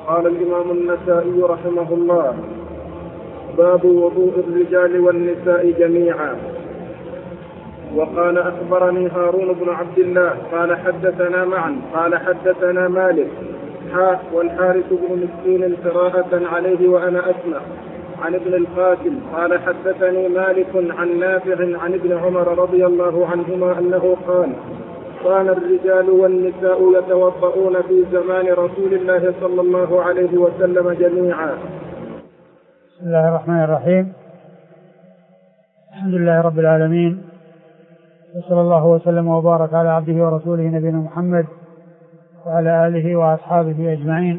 قال الإمام النسائي رحمه الله: باب وضوء الرجال والنساء جميعا. وقال: أخبرني هارون بن عبد الله قال حدثنا معا قال حدثنا مالك والحارث بن مسكين قراءة عليه وأنا أسمع عن ابن القاسم قال حدثني مالك عن نافع عن ابن عمر رضي الله عنهما أنه قال: كان الرجال والنساء يتوضؤون في زمان رسول الله صلى الله عليه وسلم جميعا. بسم الله الرحمن الرحيم. الحمد لله رب العالمين، وصلى الله وسلم وبارك على عبده ورسوله نبينا محمد وعلى آله وأصحابه أجمعين.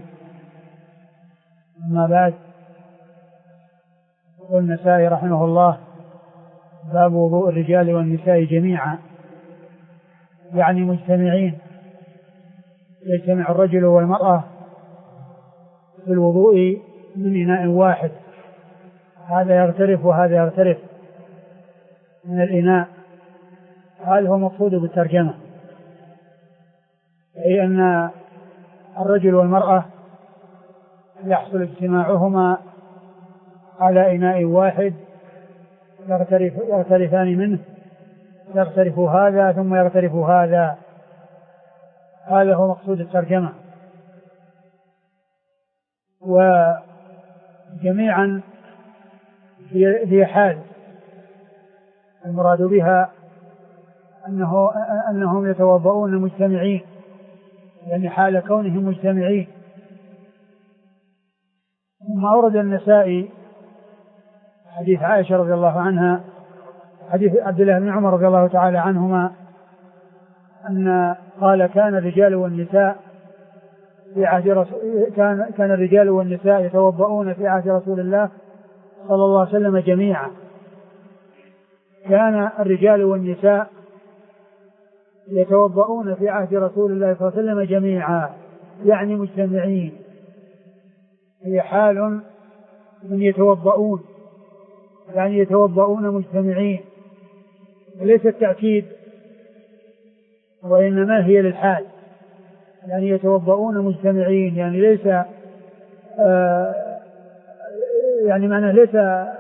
أما بعد، يقول النسائي رحمه الله: باب وضوء الرجال والنساء جميعا، يعني مجتمعين، يجتمع الرجل والمرأة في الوضوء من إناء واحد، هذا يغترف وهذا يغترف من الإناء. هذا هو مقصود بالترجمة، أي أن الرجل والمرأة يحصل اجتماعهما على إناء واحد يغترفان منه، يغترف هذا ثم يغترف هذا. هذا هو مقصود الترجمة. وجميعا في حال المراد بها أنهم يتوضؤون مجتمعين، يعني حال كونهم مجتمعين. ثم أورد النسائي حديث عائشة رضي الله عنها، حديث عبد الله بن عمر رضي الله تعالى عنهما، أن قال: كان الرجال والنساء في عهد كان الرجال والنساء يتوضؤون في عهد رسول الله صلى الله عليه وسلم جميعا. كان الرجال والنساء يتوضؤون في عهد رسول الله صلى الله عليه وسلم جميعا، يعني مجتمعين، هي حال من يتوضؤون، يعني يتوضؤون مجتمعين، ليس التأكيد وإنما هي للحال، يعني يتوضؤون مجتمعين، يعني ليس يعني معناه ليس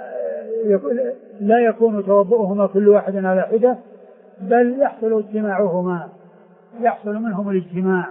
لا يكون توضؤهما كل واحد على حدة، بل يحصل اجتماعهما، يحصل منهم الاجتماع.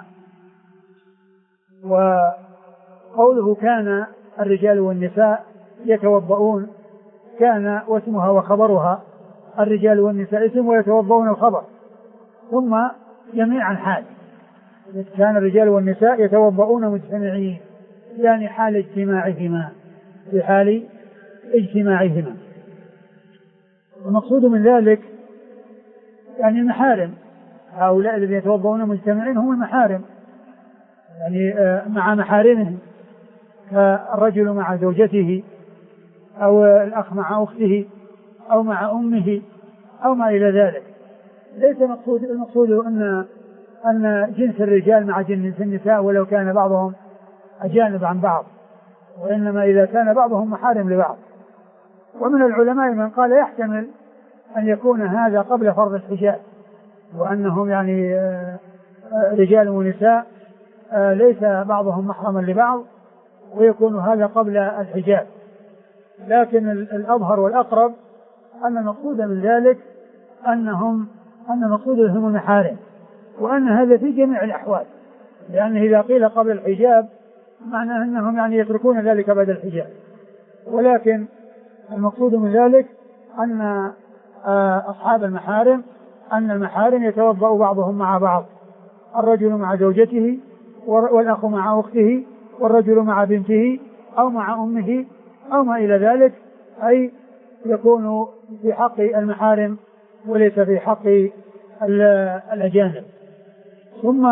وقوله كان الرجال والنساء يتوضؤون، كان واسمها وخبرها، الرجال والنساء اسم ويتوضؤون الخبر، ثم جميعا حال. كان الرجال والنساء يتوضؤون مجتمعين، يعني حال اجتماعهما، في حال اجتماعهما. المقصود من ذلك يعني المحارم، هؤلاء الذين يتوضؤون مجتمعين هم المحارم، يعني مع محارمهم، كالرجل مع زوجته، أو الأخ مع أخته، أو مع أمه، أو ما إلى ذلك. ليس المقصود أن جنس الرجال مع جنس النساء ولو كان بعضهم أجانب عن بعض، وإنما إذا كان بعضهم محارم لبعض. ومن العلماء من قال يحتمل أن يكون هذا قبل فرض الحجاب، وأنهم يعني رجال ونساء ليس بعضهم محرما لبعض، ويكون هذا قبل الحجاب. لكن الأظهر والأقرب أن المقصود من ذلك أن المقصود هم المحارم، وأن هذا في جميع الأحوال، لأنه إذا قيل قبل الحجاب معناه أنهم يعني يتركون ذلك بعد الحجاب. ولكن المقصود من ذلك أن أصحاب المحارم، أن المحارم يتوضأ بعضهم مع بعض، الرجل مع زوجته، والأخ مع أخته، والرجل مع بنته، أو مع أمه، أو ما إلى ذلك، أي يكون في حق المحارم وليس في حق الأجانب. ثم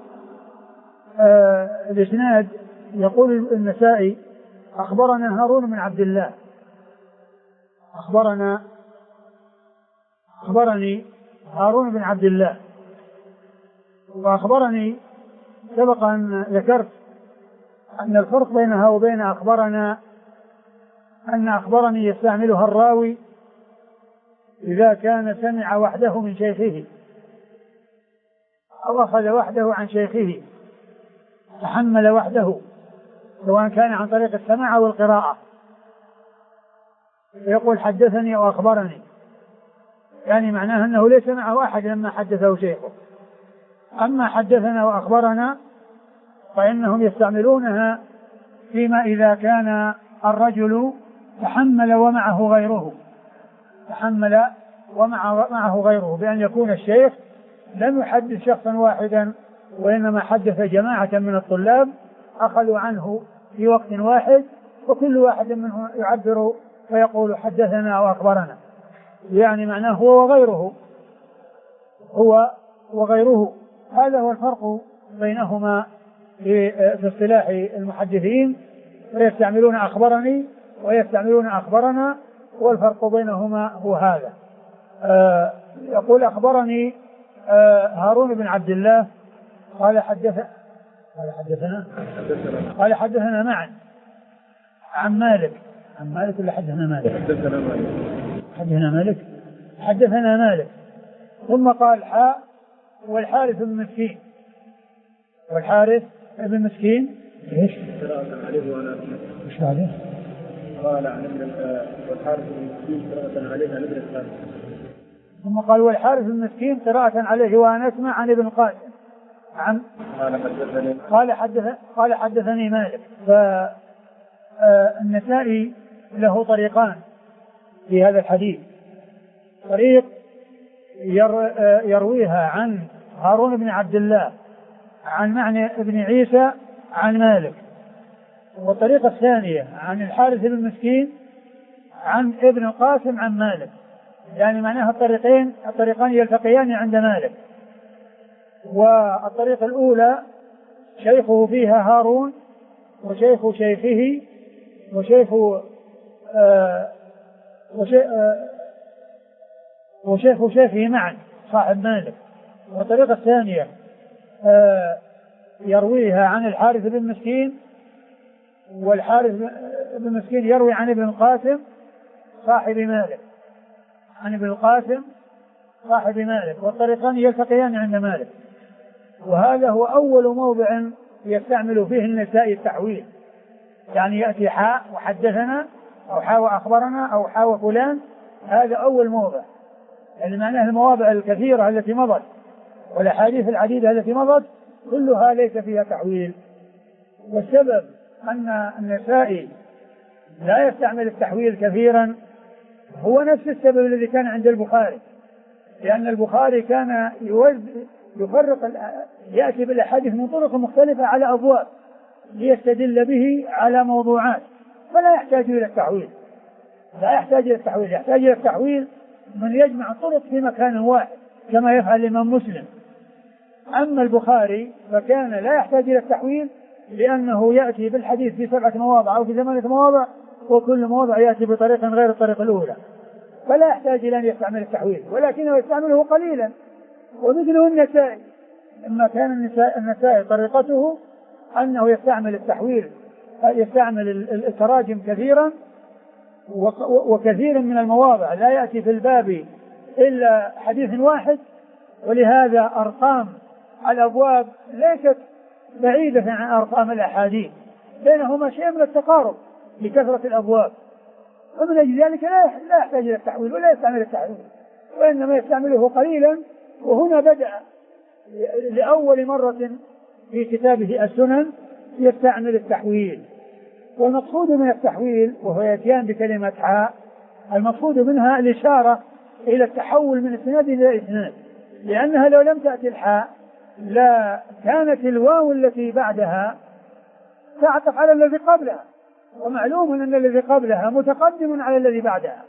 الإسناد يقول النسائي: أخبرنا هارون بن عبد الله، أخبرني هارون بن عبد الله، وأخبرني سبق أن ذكرت أن الفرق بينها وبين أخبرنا أن أخبرني يستعملها الراوي إذا كان سمع وحده من شيخه أو أخذ وحده عن شيخه، تحمل وحده سواء كان عن طريق السماع أو القراءة، يقول حدثني أو أخبرني، يعني معناه أنه ليس معه أحد لما حدثه شيخه. أما حدثنا وأخبرنا فإنهم يستعملونها فيما إذا كان الرجل تحمل ومعه غيره، تحمل ومعه غيره، بأن يكون الشيخ لم يحدث شخصا واحدا وإنما حدث جماعة من الطلاب أخذوا عنه في وقت واحد، وكل واحد منهم يعبر فيقول حدثنا وأخبرنا، يعني معناه هو وغيره. هذا هو الفرق بينهما في اصطلاح المحدثين، ويستعملون أخبرني ويستعملون أخبرنا، والفرق بينهما هو هذا. يقول أخبرني هارون بن عبد الله قال حدثنا معا عن مالك ولا حدثنا مالك ثم قال حاء والحارث بن مسكين ايش؟ قراءة عليه وأنا ايش عليه؟ قال عن ابن والحارث بن مسكين قراءة عليه عن ابن القاسم. ثم قال والحارث بن مسكين قراءة عليه وأنا أسمع عن ابن القاسم عن قال حدثني مالك. فالنسائي له طريقان في هذا الحديث، طريق يرويها عن هارون بن عبد الله عن معنى ابن عيسى عن مالك، والطريقة الثانية عن الحارث بن مسكين عن ابن القاسم عن مالك، يعني معناها الطريقان يلتقيان عند مالك. والطريقة الأولى شيخه فيها هارون وشيخ شيخه وشيخ شيخه معا صاحب مالك. والطريقة الثانية يرويها عن الحارث بن مسكين، والحارث بن مسكين يروي عن ابن القاسم صاحب مالك، عن ابن القاسم صاحب مالك، والطريقان يلتقيان عند مالك. وهذا هو أول موضع يستعمل فيه النسائي التحويل، يعني يأتي حاء وحدثنا أو حاء وأخبرنا أو حاء وفلان، هذا أول موضع، يعني معناه المواضع الكثيرة التي مضت والأحاديث العديدة التي مضت كلها ليس فيها تحويل. والسبب أن النسائي لا يستعمل التحويل كثيرا هو نفس السبب الذي كان عند البخاري، لأن البخاري كان يفرق يأتي بالأحاديث من طرق مختلفة على أبواب ليستدل به على موضوعات، فلا يحتاج إلى التحويل، يحتاج إلى التحويل من يجمع الطرق في مكان واحد كما يفعل الإمام مسلم. أما البخاري فكان لا يحتاج إلى التحويل، لأنه يأتي بالحديث في 7 مواضع أو في 8 مواضع، وكل موضع يأتي بطريقة غير الطريقة الأولى، فلا يحتاج إلى أن يستعمل التحويل، ولكنه يستعمله قليلا. ومثله النسائي، لما كان النسائي طريقته أنه يستعمل التحويل، يستعمل التراجم كثيرا، وكثير من المواضع لا يأتي في الباب إلا حديث واحد، ولهذا أرقام الأبواب ليست بعيدة عن أرقام الأحاديث، بينهما شيء من التقارب لكثرة الأبواب، ومن أجل ذلك لا يحتاج إلى التحويل ولا يستعمل التحويل، وإنما يستعمله قليلا. وهنا بدأ لأول مرة في كتابه السنن يستعمل التحويل. والمقصود من التحويل وهو يتيان بكلمة حاء، المقصود منها الإشارة إلى التحول من إسناد إلى إسناد، لأنها لو لم تأتي الحاء لا كانت الواو التي بعدها تعطف على الذي قبلها، ومعلوم أن الذي قبلها متقدم على الذي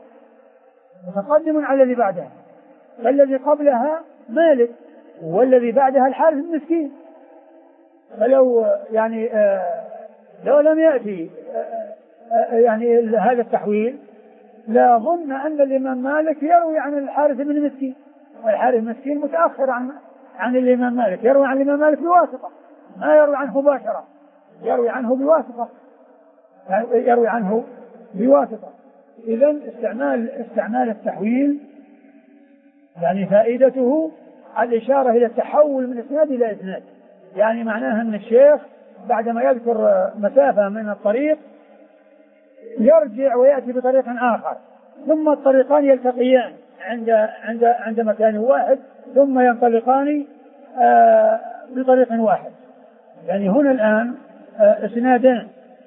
بعدها، فالذي قبلها مالك والذي بعدها الحارث بن مسكين. فلو لو لم يأتي هذا التحويل لا ظن أن الإمام مالك يروي عن الحارث بن مسكين، والحارث بن مسكين متأخر عن الإمام مالك، يروي عن الإمام مالك بواسطة، ما يروي عنه مباشرة، يروي عنه بواسطة. إذن استعمال التحويل يعني فائدته الإشارة إلى التحول من إسناد إلى إسناد، يعني معناها أن الشيخ بعدما يذكر مسافة من الطريق يرجع ويأتي بطريق آخر، ثم الطريقان يلتقيان عند مكان واحد، ثم ينطلقان بطريق واحد. يعني هنا الآن اسنادان،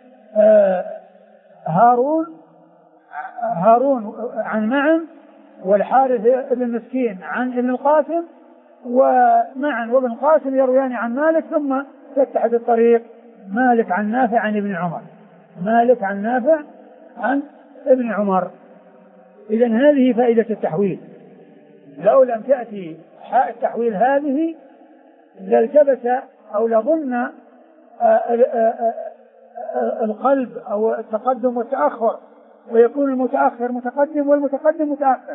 هارون عن معن، والحارث بن مسكين عن ابن القاسم، ومعن وابن القاسم يرويان عن مالك، ثم تتحد الطريق مالك عن نافع عن ابن عمر، مالك عن نافع عن ابن عمر. إذن هذه فائدة التحويل. لو لم تأتي حاء التحويل هذه لالتبس أو لظن القلب أو التقدم والتأخر، ويكون المتأخر متقدم والمتقدم متأخر،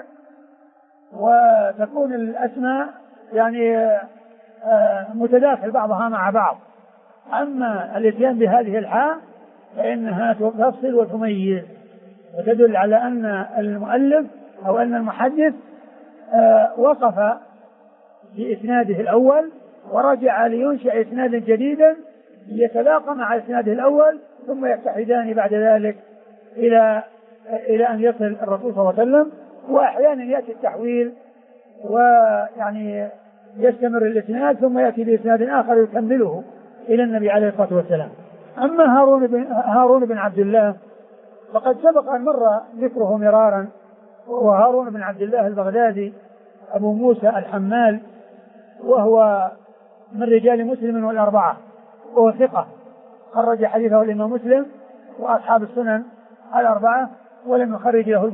وتكون الأسماء يعني متداخل بعضها مع بعض. أما الاتيان بهذه الحاء فإنها تفصل وتميز، وتدل على أن المؤلف أو أن المحدث وقف في إسناده الأول ورجع لينشئ إسنادا جديدا ليتلاقى مع إسناده الأول، ثم يتحدان بعد ذلك إلى أن يصل الرسول صلى الله عليه وسلم. وأحيانا يأتي التحويل ويعني يستمر الإسناد ثم يأتي بإسناد آخر يكمله إلى النبي عليه الصلاة والسلام. أما هارون بن عبد الله فقد سبق أن مر ذكره مرارا، وهارون بن عبد الله البغدادي أبو موسى الحمال، وهو من رجال مسلم والأربعة، وهو ثقة، خرج حديثه الإمام مسلم وأصحاب السنن الأربعة، ولم يخرج له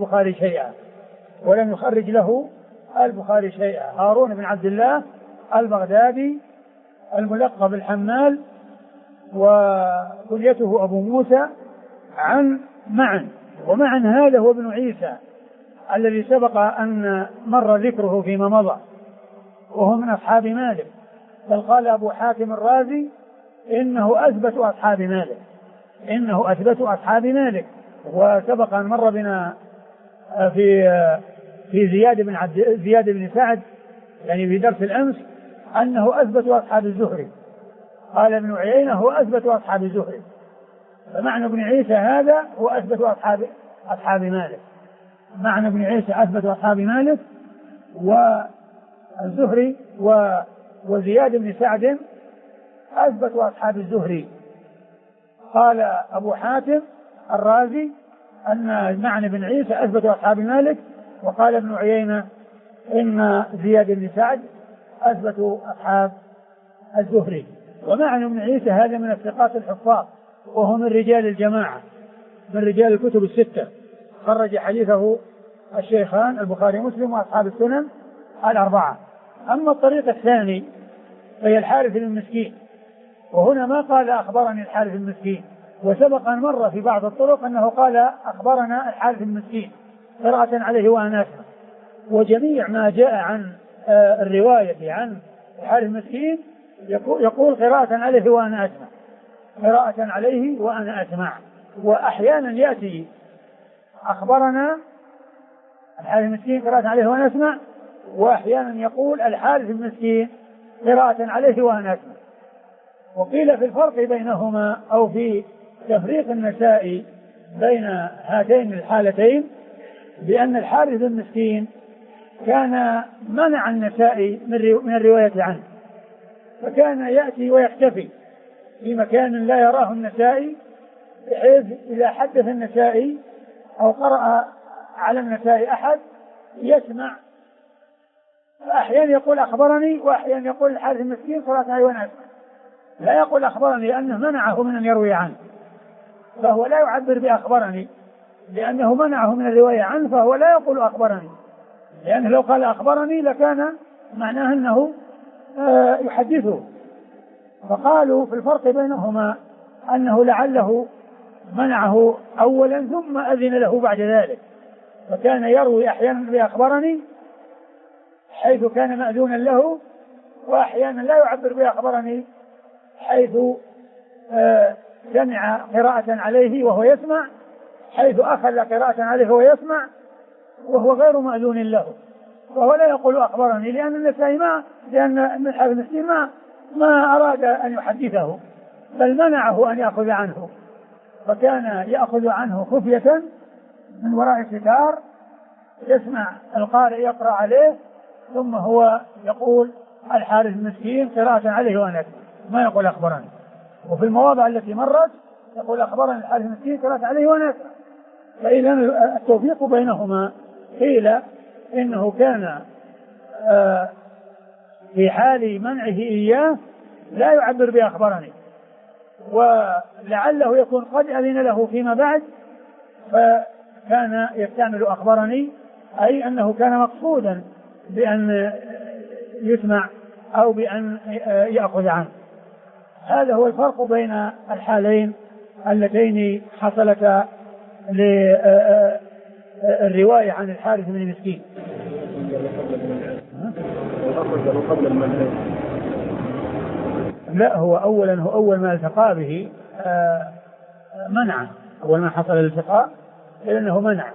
البخاري شيئا. هارون بن عبد الله البغدادي الملقب الحمال، وكنيته أبو موسى، عن معن، ومعن هذا هو ابن عيسى الذي سبق أن مر ذكره فيما مضى، وهو من أصحاب مالك، بل قال أبو حاتم الرازي إنه أثبت أصحاب مالك، وسبق أن مر بنا في زياد بن سعد يعني في درس الأمس أنه أثبت أصحاب الزهري، قال ابن عيينة هو أثبت أصحاب الزهري، فمعنى ابن عيسى هذا هو أثبت أصحاب مالك، معنى ابن عيسى أثبت أصحاب مالك، والزهري وزياد بن سعد أثبت أصحاب الزهري. قال أبو حاتم الرازي أن معنى ابن عيسى أثبت أصحاب مالك، وقال ابن عيينة إن زياد بن سعد أثبت أصحاب الزهري. ومعنى ابن عيسى هذا من الثقات الحفاظ، وهو من رجال الجماعة، من رجال الكتب الستة، خرج حديثه الشيخان البخاري ومسلم وأصحاب السنن الأربعة. أما الطريق الثاني فهي الحارث بن مسكين، وهنا ما قال أخبرني الحارث بن مسكين، وسبق أن مر في بعض الطرق أنه قال أخبرنا الحارث بن مسكين قراءة عليه وأنا أسمع. وجميع ما جاء عن الرواية عن الحارث بن مسكين يقول قراءة عليه وأنا أسمع، وأحيانا يأتي أخبرنا الحارث بن مسكين قراءة عليه وأنا أسمع، وأحيانا يقول الحارث بن مسكين قراءة عليه وأنا أسمع. وقيل في الفرق بينهما أو في تفريق النسائي بين هاتين الحالتين بأن الحارث بن مسكين كان منع النسائي من الرواية عنه، فكان يأتي ويختفي في مكان لا يراه النسائي، بحيث إذا حدث النسائي أو قرأ على النسائي أحد يسمع، فأحيانا يقول أخبرني، وأحيانا يقول الحارث المسكين قرأت عليه وأنا أسمع، لا يقول أخبرني لأنه منعه من أن يروي عنه، فهو لا يعبر بأخبرني لأنه منعه من الرواية عنه، فهو لا يقول أخبرني، لأنه لو قال أخبرني لكان معناه أنه يحدثه. فقالوا في الفرق بينهما أنه لعله منعه أولا ثم أذن له بعد ذلك، فكان يروي أحيانا بأخبرني حيث كان مأذونا له، وأحيانا لا يعبر بأخبرني حيث سمع قراءة عليه وهو يسمع، حيث أخذ قراءة عليه وهو يسمع وهو غير مأذون له، وهو لا يقول أخبرني لأن النسائي لأن الحارث المسكين ما أراد أن يحدثه، بل منعه أن يأخذ عنه، فكان يأخذ عنه خفية من وراء ستار، يسمع القارئ يقرأ عليه ثم هو يقول الحارث المسكين قراءة عليه وأنا أسمع، ما يقول أخبرني. وفي المواضع التي مرت يقول أخبرني الحارث المسكين قراءة عليه وأنا أسمع. فإذا التوفيق بينهما قيل إنه كان في حال منعه إياه لا يعبر بأخبرني، ولعله يكون قد أذن له فيما بعد فكان يستعمل أخبرني، أي أنه كان مقصودا بأن يسمع أو بأن يأخذ عنه. هذا هو الفرق بين الحالين اللتين حصلتا للرواية عن الحارث بن مسكين. لا، هو أول ما التقى به منع، أول ما حصل الالتقاء لأنه منع.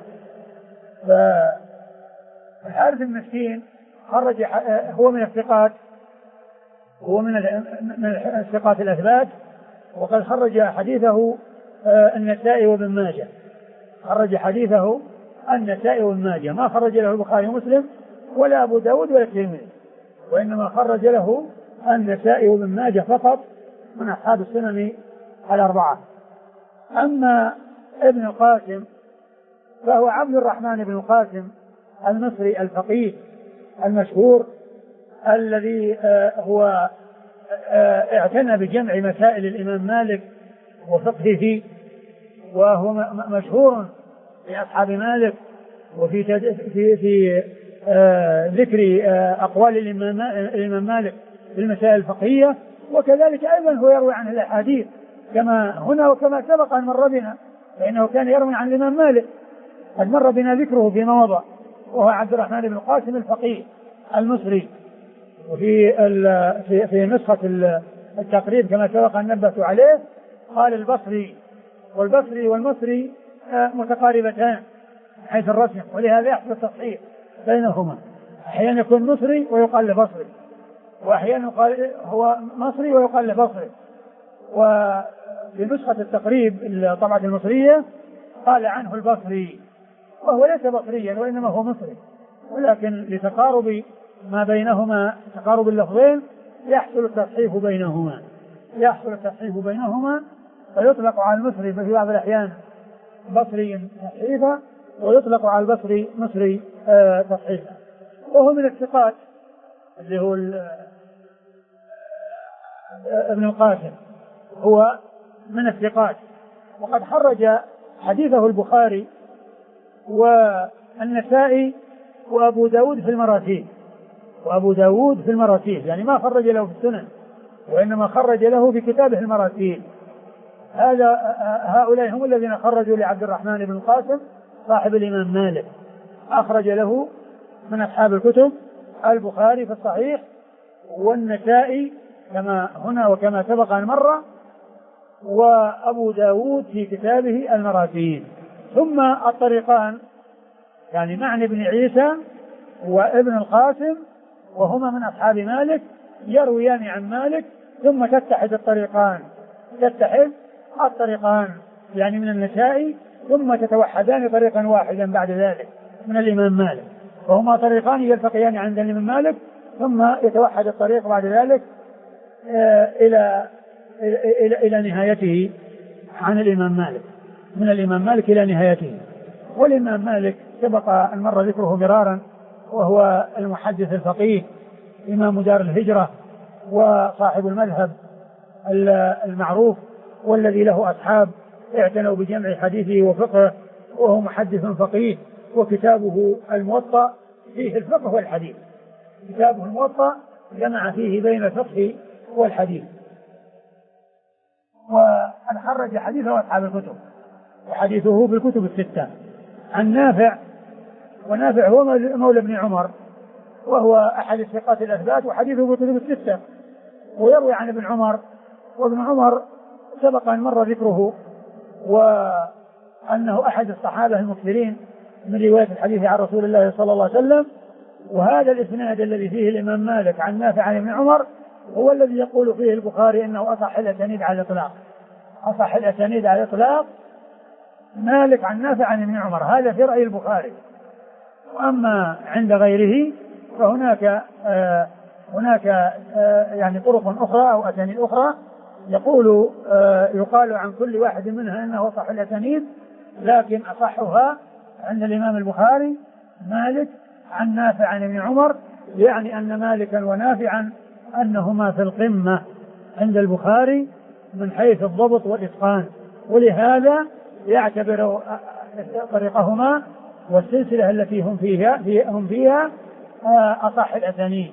فالحارث المسكين خرج، هو من الثقات، هو من الثقات الأثبات، وقد خرج حديثه النسائي وابن ماجه، خرج حديثه النسائي وابن ماجه، ما خرج له البخاري ومسلم ولا أبو داود ولا الترمذي، وإنما خرج له النسائي وابن ماجه فقط من أصحاب السنن الأربعة. أما ابن القاسم فهو عبد الرحمن بن القاسم المصري الفقيه المشهور، الذي هو اعتنى بجمع مسائل الإمام مالك وفقهه، وهو مشهور في أصحاب مالك وفي في ذكر أقوال الإمام مالك في المسائل الفقهية، وكذلك أيضا هو يروي عن الأحاديث كما هنا وكما سبق أن مر بنا، فإنه كان يروي عن الإمام مالك، قد مر بنا ذكره في موضع، وهو عبد الرحمن بن القاسم الفقيه المصري. وفي في نسخة التقريب كما سبق أن نبهت عليه قال البصري، والبصري والمصري متقاربتان حيث الرسم، ولهذا يحصل التصحيح بينهما، أحيانا يكون مصري ويقال له بصري، وأحيانا يقال هو مصري ويقال له بصري. وفي نسخة التقريب الطبعة المصرية قال عنه البصري، وهو ليس بصريا وإنما هو مصري، ولكن لتقارب ما بينهما، تقارب اللفظين، يحصل التصحيح بينهما، فيطلق على المصري في بعض الأحيان بصري تصحيفا، ويطلق على البصري مصري تصحيفا. وهو من الثقات، اللي هو ابن القاسم هو من الثقات، وقد خرج حديثه البخاري والنسائي وأبو داود في المراسيل، يعني ما خرج له في السنن وإنما خرج له في كتابه المراسيل. هؤلاء هم الذين خرجوا لعبد الرحمن بن القاسم صاحب الإمام مالك، أخرج له من أصحاب الكتب البخاري في الصحيح والنسائي كما هنا وكما سبق أن مر، وأبو داود في كتابه المراسيل. ثم الطريقان يعني معن بن عيسى وابن القاسم، وهما من أصحاب مالك، يرويان عن مالك، ثم تتحد الطريقان يعني من النسائي، ثم تتوحدان طريقا واحدا بعد ذلك من الإمام مالك، وهما طريقان يلتقيان عند الإمام مالك، ثم يتوحد الطريق بعد ذلك إلى نهايته عن الإمام مالك، من الإمام مالك إلى نهايته. والإمام مالك سبق أن مر ذكره مرارا، وهو المحدث الفقيه إمام دار الهجرة وصاحب المذهب المعروف، والذي له أصحاب اعتنوا بجمع حديثه وفقه، وهو محدث فقيه. وكتابه الموطأ فيه الفقه والحديث، كتابه الموطأ جمع فيه بين الفقه والحديث. وقد خرج حديثه أصحاب الكتب، وحديثه في الكتب الستة عن نافع، ونافع هو مولى ابن عمر، وهو أحد الثقات الأثبات، وحديثه في الكتب الستة. ويروي عن ابن عمر، وابن عمر سبق أن مر ذكره، وأنه أحد الصحابة المكثرين من رواية الحديث عن رسول الله صلى الله عليه وسلم. وهذا الإسناد الذي فيه الإمام مالك عن نافع عن ابن عمر هو الذي يقول فيه البخاري إنه أصح الأسانيد على الإطلاق. أصح الأسانيد على الإطلاق مالك عن نافع عن ابن عمر، هذا في رأي البخاري. وأما عند غيره فهناك يعني طرق أخرى أو أسانيد أخرى يقال عن كل واحد منها أنه أصح الأسانيد، لكن أصحها عند الإمام البخاري مالك عن نافع عن ابن عمر، يعني أن مالكا ونافعا أنهما في القمة عند البخاري من حيث الضبط والإتقان، ولهذا يعتبر طريقهما والسلسلة التي هم فيها أصح الأسانيد.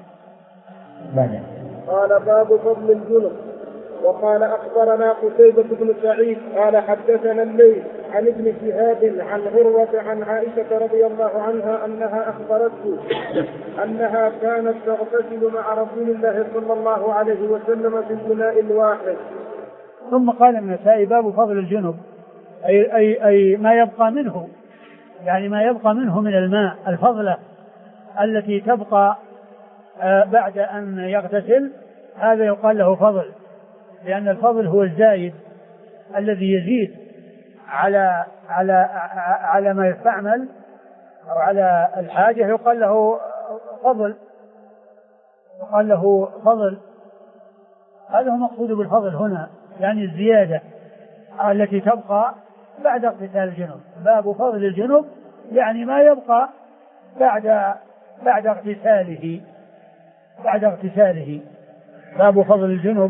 قال باب فضل الجنب. وقال أخبرنا قتيبة بن سعيد قال حدثنا الليث عن ابن شهاب عن عروة عن عائشة رضي الله عنها أنها أخبرته أنها كانت تغتسل مع رسول الله صلى الله عليه وسلم في الإناء الواحد. ثم قال النسائي باب فضل الجنب، أي ما يبقى منه، يعني ما يبقى منه من الماء، الفضلة التي تبقى بعد أن يغتسل، هذا يقال له فضل، لأن الفضل هو الزايد الذي يزيد على ما يستعمل أو على الحاجة، يقال له فضل. هذا هو مقصود بالفضل هنا، يعني الزيادة التي تبقى بعد اغتسال الجنوب. باب فضل الجنوب يعني ما يبقى بعد اغتساله. باب فضل الجنوب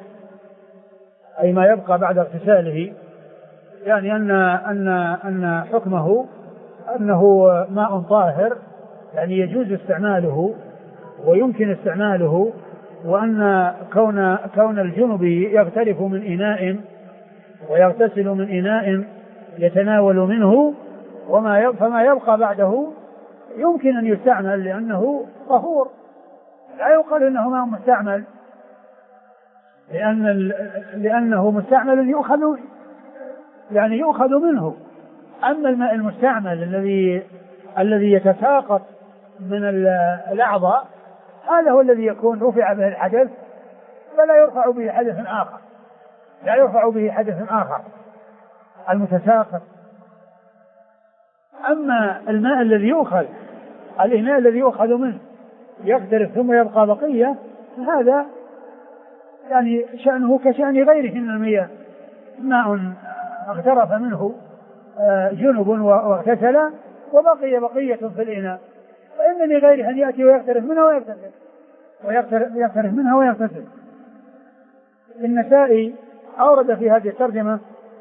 أي ما يبقى بعد اغتساله، يعني أن حكمه أنه ماء طاهر، يعني يجوز استعماله ويمكن استعماله، وأن كون الجنب يغترف من إناء ويغتسل من إناء يتناول منه، فما يبقى بعده يمكن أن يستعمل لأنه طهور، لا يقال إنه ماء مستعمل، لأنه مستعمل يؤخذ منه. أما الماء المستعمل الذي يتساقط من الأعضاء، هذا هو الذي يكون رفع به الحدث فلا يرفع به حدث آخر، المتساقط. أما الماء الذي يؤخذ، الإناء الذي يؤخذ منه يقترف ثم يبقى بقية، فهذا يعني شأنه كشأن غيره من المياه، ماء اغترف منه جنب واغتسل وبقي بقية في الإناء، فإن لغيره أن يأتي ويغترف منها ويغتسل. النسائي أورد في هذه الترجمة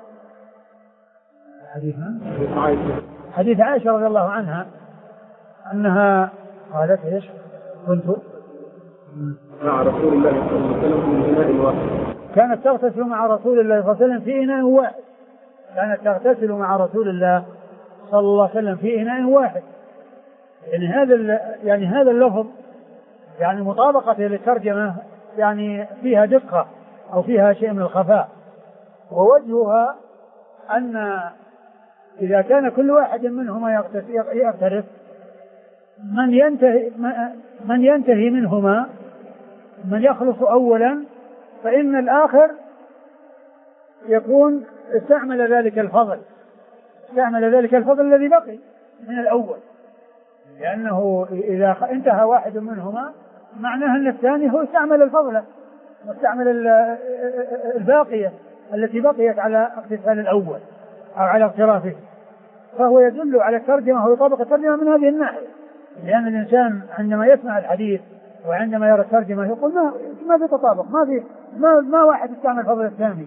حديث عائشة رضي الله عنها أنها قالت إيش؟ كنت مع رسول الله صلى الله عليه وسلم في إناء واحد. كانت تغتسل مع رسول الله صلى الله عليه وسلم في إناء واحد. صلى الله عليه وسلم في إناء واحد. يعني هذا اللفظ يعني مطابقة للترجمة يعني فيها دقة أو فيها شيء من الخفاء، ووجهها أن إذا كان كل واحد منهما يغترف من ينتهي منهما، من يخلص أولا، فإن الآخر يكون استعمل ذلك الفضل الذي بقي من الأول، لأنه إذا انتهى واحد منهما معناه أن الثاني هو استعمل الفضل واستعمل الباقية التي بقيت على اغتسال الأول أو على اغترافه، فهو يدل على الترجمة ويطابق الترجمة من هذه الناحية، لأن الإنسان عندما يسمع الحديث وعندما يرى الترجمة يقول ما في تطابق، ما واحد استعمل فضل الثاني،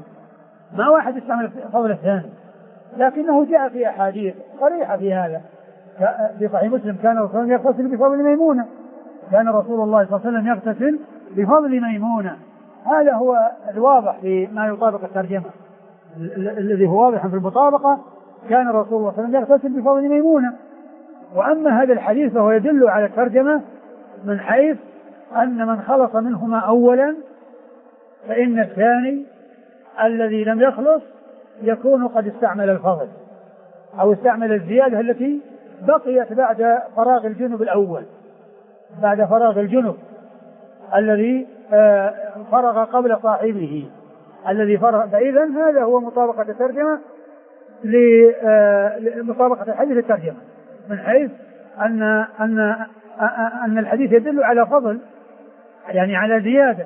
لكنه جاء في أحاديث صريحة في هذا. في صحيح مسلم كان رسول الله يغتسل بفضل ميمونة، كان رسول الله صلى الله عليه وسلم يغتسل بفضل ميمونة. هذا هو الواضح في ما يطابق الترجمة، الذي هو واضح في المطابقة، كان رسول الله صلى الله عليه وسلم يغتسل بفضل ميمونة. وأما هذا الحديث فهو يدل على الترجمة من حيث أن من خلص منهما أولا فإن الثاني الذي لم يخلص يكون قد استعمل الفضل أو استعمل الزيادة التي بقيت بعد فراغ الجنب الأول، بعد فراغ الجنب الذي فرغ قبل صاحبه الذي فرغ. فإذا هذا هو مطابقة الترجمة لمطابقة الحديث للترجمة، من حيث أن الحديث يدل على فضل، يعني على زيادة.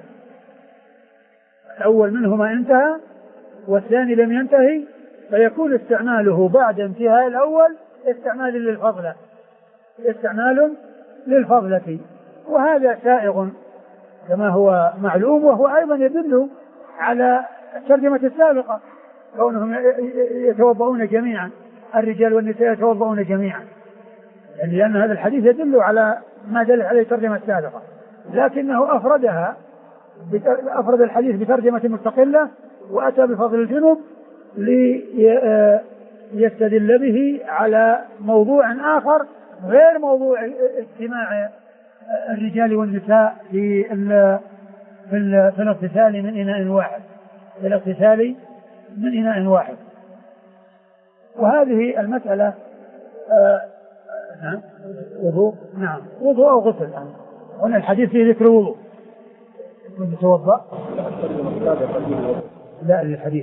الأول منهما انتهى والثاني لم ينتهي، فيكون استعماله بعد انتهاء الأول استعمال للفضلة، وهذا سائغ كما هو معلوم، وهو أيضا يدل على الترجمة السابقة، كونهم يتوضؤون جميعا، الرجال والنساء يتوضؤون جميعا، يعني لأن هذا الحديث يدل على ما دل عليه الترجمة السابقة، لكنه أفرد الحديث بترجمة مستقلة، وأتى بفضل الجنوب ليستدل به على موضوع آخر غير موضوع اجتماع الرجال والنساء في الاغتسال من إناء واحد. وهذه المسألة وضوء أو غسل. هنا الحديث فيه ذكر وضوء، كنت تتوضأ؟ لا، الحديث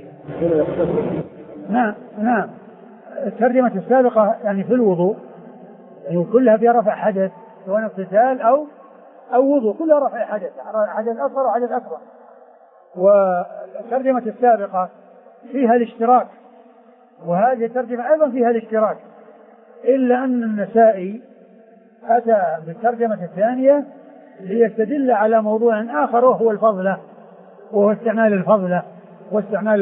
نعم الترجمة السابقة يعني في الوضوء، يعني كلها فيها رفع حدث، سواء اغتسال أو وضوء، كلها رفع حدث أصغر وحدث أكبر. والترجمة السابقة فيها الاشتراك، وهذه الترجمة أيضا فيها الاشتراك، إلا أن النسائي أتى بالترجمة الثانية ليستدل على موضوع آخر، وهو الفضلة، وهو استعمال الفضلة واستعمال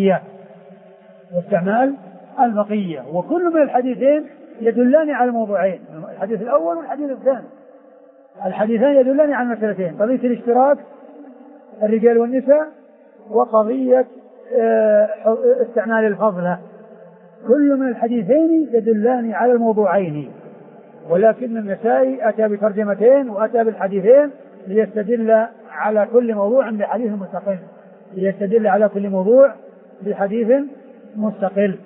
البقية. وكل من الحديثين يدلان على الموضوعين، الحديث الأول والحديث الثاني، الحديثان يدلان على مسألتين: قضية الاشتراك الرجال والنساء، وقضية استعمال الفضلة. كل من الحديثين يدلان على الموضوعين، ولكن النسائي أتى بترجمتين وأتى بالحديثين ليستدل على كل موضوع بحديث مستقل.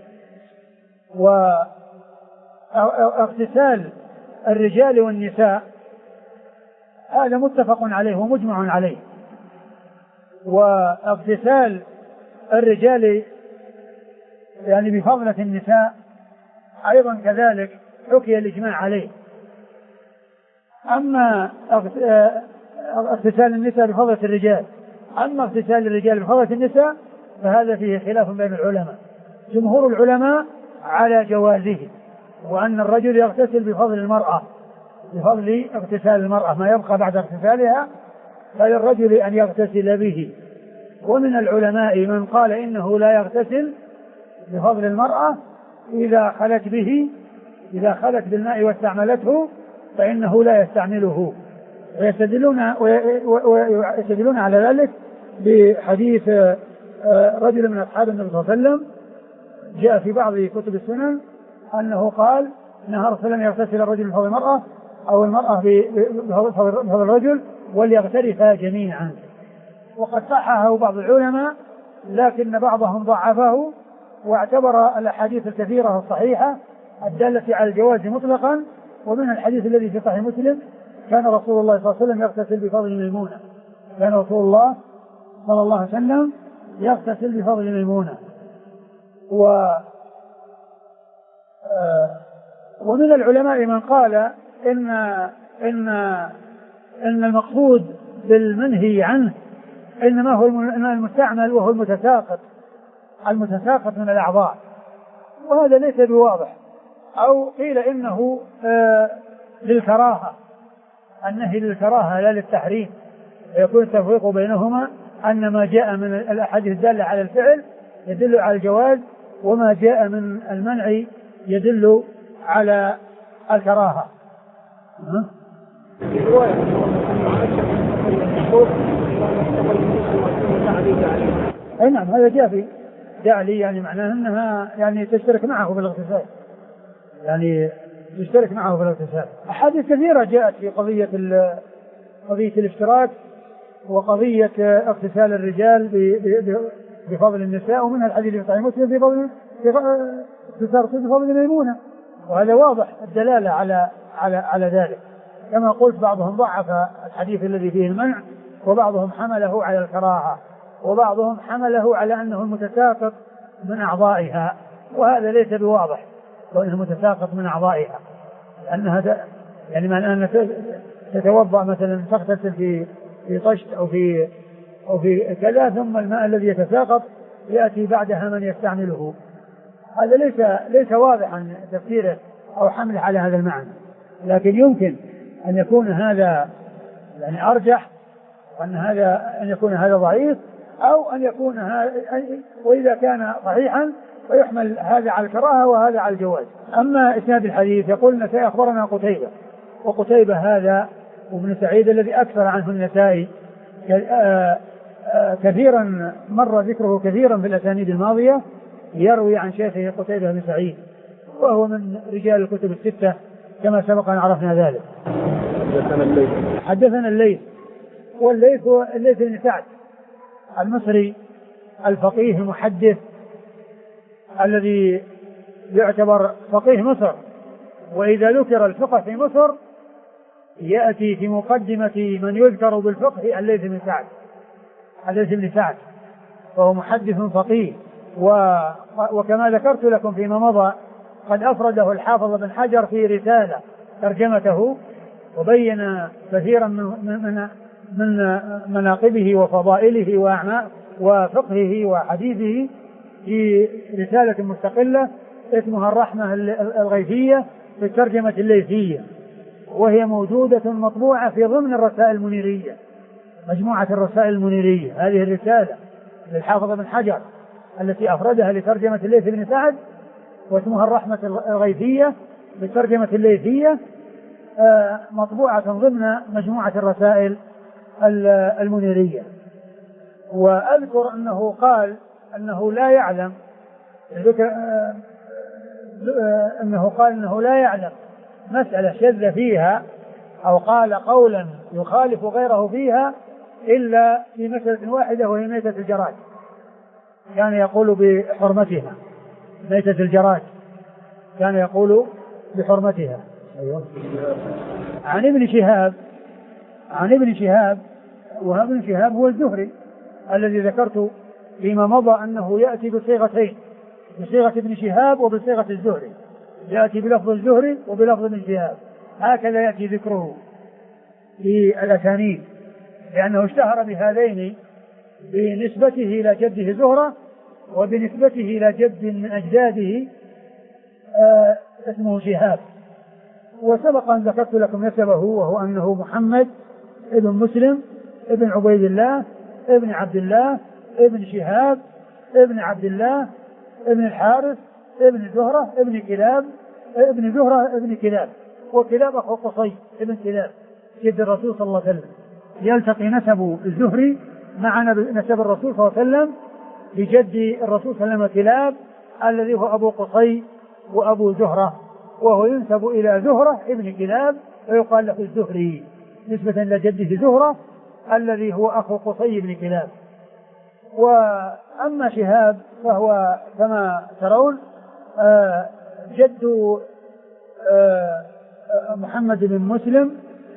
واغتسال الرجال والنساء هذا متفق عليه ومجمع عليه، واغتسال الرجال يعني بفضلة النساء أيضا كذلك حكي الإجماع عليه. أما اغتسال النساء بفضلة الرجال، أما اغتسال الرجال بفضلة النساء فهذا فيه خلاف بين العلماء. جمهور العلماء على جوازه، وأن الرجل يغتسل بفضل المرأة، بفضل اغتسال المرأة، ما يبقى بعد اغتسالها فللرجل أن يغتسل به. ومن العلماء من قال إنه لا يغتسل بفضل المرأة إذا خلت بالماء واستعملته فإنه لا يستعمله، ويستدلون على ذلك بحديث رجل من أصحاب النبي صلى الله عليه وسلم جاء في بعض كتب السنن أنه قال: نهى رسول الله يغتسل الرجل بفضل المرأة أو المرأة بفضل الرجل وليغترفا جميعا. وقد صححه بعض العلماء، لكن بعضهم ضعفه واعتبر الأحاديث الكثيرة الصحيحة الدالة على الجواز مطلقا. ومن الحديث الذي في صحيح مسلم: كان رسول الله صلى الله عليه وسلم يغتسل بفضل ميمونة، كان رسول الله صلى الله عليه وسلم يغتسل بفضل ميمونة. ومن العلماء من قال إن المقصود بالمنهي عنه إنما هو المستعمل، وهو المتساقط من الأعضاء، وهذا ليس بواضح. أو قيل إنه للكراهة، النهي للكراهة لا للتحريم، ويكون التفريق بينهما أن ما جاء من الأحاديث الدالة على الفعل يدل على الجواز، وما جاء من المنع يدل على الكراهة. أي نعم، هذا جاء في داعي، يعني معناه أنها يعني تشترك معه في الاغتسال، أحاديث كثيرة جاءت في قضية الاشتراك وقضية اغتسال الرجال بفضل النساء، ومنها الحديث في صحيح مسلم بفضل ميمونة، وهذا واضح الدلالة على ذلك. كما قلت بعضهم ضعف الحديث الذي فيه المنع وبعضهم حمله على الكراهة، وبعضهم حمله على أنه المتساقط من أعضائها، وهذا ليس بواضح وأنه متساقط من أعضائها، لأن هذا يعني معناه أن تتوضأ مثلا تغتسل في طشت أو في كذا، ثم الماء الذي يتساقط يأتي بعدها من يستعمله. هذا ليس واضحا تفسيره أو حمله على هذا المعنى، لكن يمكن أن يكون هذا يعني أرجح، وأن أن يكون هذا ضعيف، أو أن يكون وإذا كان صحيحا فيحمل هذا على الكراهة وهذا على الجواز. أما إسناد الحديث يقول النسائي أخبرنا قتيبة، وقتيبة هذا وابن سعيد الذي أكثر عنه النسائي كثيرا مر ذكره كثيرا في الأسانيد الماضية، يروي عن شيخه قتيبة بن سعيد، وهو من رجال الكتب الستة كما سبق أن عرفنا ذلك. حدثنا الليث، والليث هو الليث بن سعد المصري الفقيه المحدث الذي يعتبر فقيه مصر، وإذا ذكر الفقه في مصر يأتي في مقدمة من يذكر بالفقه الليث بن سعد، وهو محدث فقيه، وكما ذكرت لكم فيما مضى قد أفرده الحافظ بن حجر في رسالة ترجمته، وبين كثيرا من مناقبه وفضائله وفقهه وحديثه في رسالة مستقلة اسمها الرحمة الغيثية في الترجمة الليثية، وهي موجودة مطبوعة في ضمن الرسائل المنيرية، مجموعة الرسائل المنيرية. هذه الرسالة للحافظ بن حجر التي أفردها لترجمة الليث بن سعد واسمها الرحمة الغيثية بالترجمة الليثية، مطبوعة ضمن مجموعة الرسائل المنيرية. وأذكر أنه قال أنه لا يعلم أنه لا يعلم مسألة شذ فيها أو قال قولا يخالف غيره فيها إلا في مسألة واحدة، وهي ميتة الجراد، كان يقول بحرمتها. ميتة الجراد كان يقول بحرمتها. أيوة. عن ابن شهاب، وابن شهاب هو الزهري الذي ذكرت فيما مضى أنه يأتي بصيغتين، بصيغة ابن شهاب وبصيغة الزهري، يأتي بلفظ الزهري وبلفظ ابن شهاب، هكذا يأتي ذكره في الأسانيد، لأنه اشتهر بهذين بنسبته إلى جده زهرة وبنسبته إلى جد من أجداده اسمه شهاب. وسبق أن ذكرت لكم نسبه، وهو أنه محمد ابن مسلم ابن عبيد الله ابن عبد الله ابن شهاب ابن عبد الله ابن الحارث ابن زهرة ابن كلاب، وكلاب أخو قصي ابن كلاب جد الرسول صلى الله عليه وسلم. يلتقي نسب الزهري مع نسب الرسول صلى الله عليه وسلم بجد الرسول صلى الله عليه وسلم كلاب الذي هو أبو قصي وأبو زهرة، وهو ينسب إلى زهرة ابن كلاب ويقال له الزهري نسبة إلى جده زهرة الذي هو أخو قصي بن كلاب. وأما شهاب فهو كما ترون جد محمد بن مسلم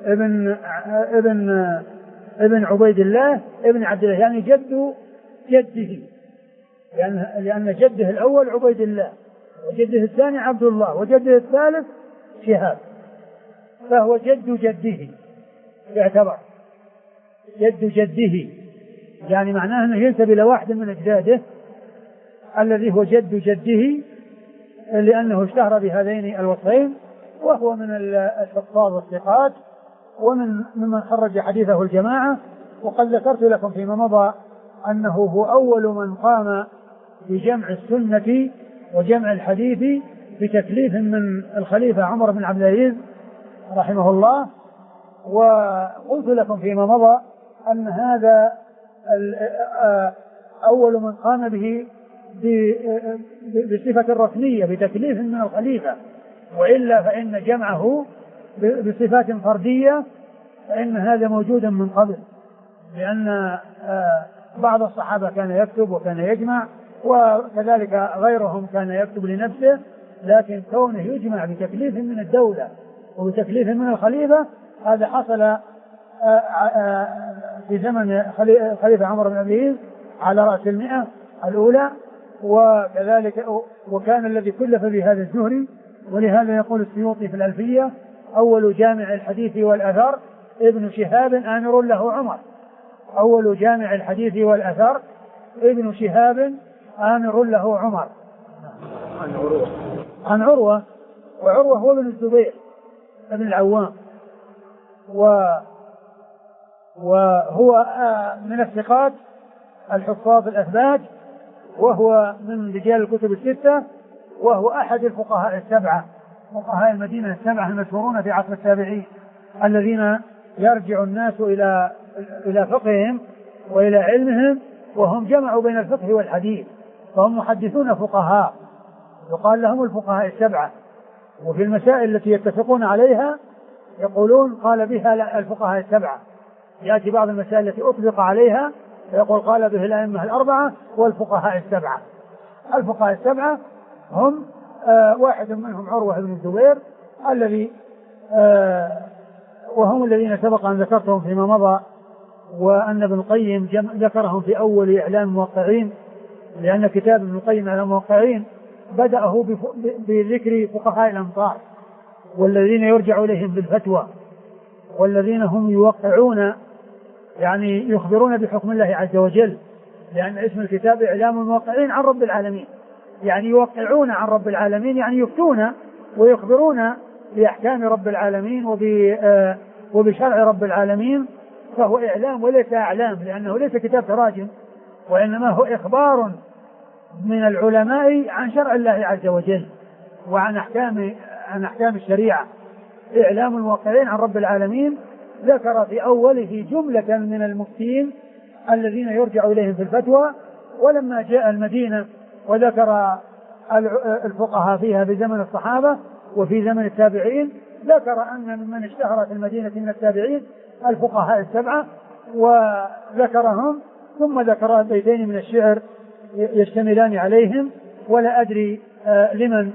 ابن عبيد الله ابن عبد الله، يعني جد جده، لأن جده الأول عبيد الله وجده الثاني عبد الله وجده الثالث شهاب، فهو جد جده، يعتبر جد جده، يعني معناه أنه ينسب إلى واحد من أجداده الذي هو جد جده، لأنه اشتهر بهذين الوصفين، وهو من الحفاظ والثقات ومن خرج حديثه الجماعة. وقد ذكرت لكم فيما مضى أنه هو أول من قام بجمع السنة وجمع الحديث بتكليف من الخليفة عمر بن عبد العزيز رحمه الله. وقلت لكم فيما مضى أن هذا أول من قام به بصفة رسمية بتكليف من الخليفة، وإلا فإن جمعه بصفات فردية فإن هذا موجودا من قبل، لأن بعض الصحابة كان يكتب وكان يجمع، وكذلك غيرهم كان يكتب لنفسه، لكن كونه يجمع بتكليف من الدولة وبتكليف من الخليفة هذا حصل في زمن خليفة عمر بن عبد العزيز على رأس 100 الأولى. وكذلك وكان الذي كلف بهذا الزهري، ولهذا يقول السيوطي في الألفية: أول جامع الحديث والأثر ابن شهاب آمر له عمر. أول جامع الحديث والأثر ابن شهاب آمر له عمر. عن عروة، وعروة هو ابن الزبير ابن العوام، وهو من الثقات الحفاظ الأثبات، وهو من رجال الكتب الستة، وهو أحد الفقهاء السبعة، فقهاء المدينة السبعة المشهورون في عصر التابعين، الذين يرجع الناس إلى فقههم وإلى علمهم، وهم جمعوا بين الفقه والحديث، فهم محدثون فقهاء، يقال لهم الفقهاء السبعة. وفي المسائل التي يتفقون عليها يقولون قال بها الفقهاء السبعة. يأتي بعض المسائل التي أطلق عليها فيقول قال به الأئمة الأربعة والفقهاء السبعة. الفقهاء السبعة هم واحد منهم عروة بن الزبير الذي وهم الذين سبق أن ذكرتهم فيما مضى، وأن ابن القيم ذكرهم في أول إعلام الموقعين، لأن كتاب ابن القيم على الموقعين بدأه بذكر فقهاء الأمصار والذين يرجع إليهم بالفتوى، والذين هم يوقعون يعني يخبرون بحكم الله عز وجل، لأن اسم الكتاب إعلام الموقعين عن رب العالمين، يعني يوقعون عن رب العالمين، يعني يفتون ويخبرون بأحكام رب العالمين وبشرع رب العالمين. فهو إعلام وليس أعلام، لأنه ليس كتاب تراجم، وإنما هو إخبار من العلماء عن شرع الله عز وجل وعن أحكام الشريعة. إعلام الموقعين عن رب العالمين ذكر في أوله جملة من المفتين الذين يرجع إليهم في الفتوى، ولما جاء المدينة وذكر الفقهاء فيها في زمن الصحابة وفي زمن التابعين، ذكر أن ممن اشتهر في المدينة من التابعين الفقهاء السبعة وذكرهم، ثم ذكر بيتين من الشعر يشتملان عليهم، ولا أدري لمن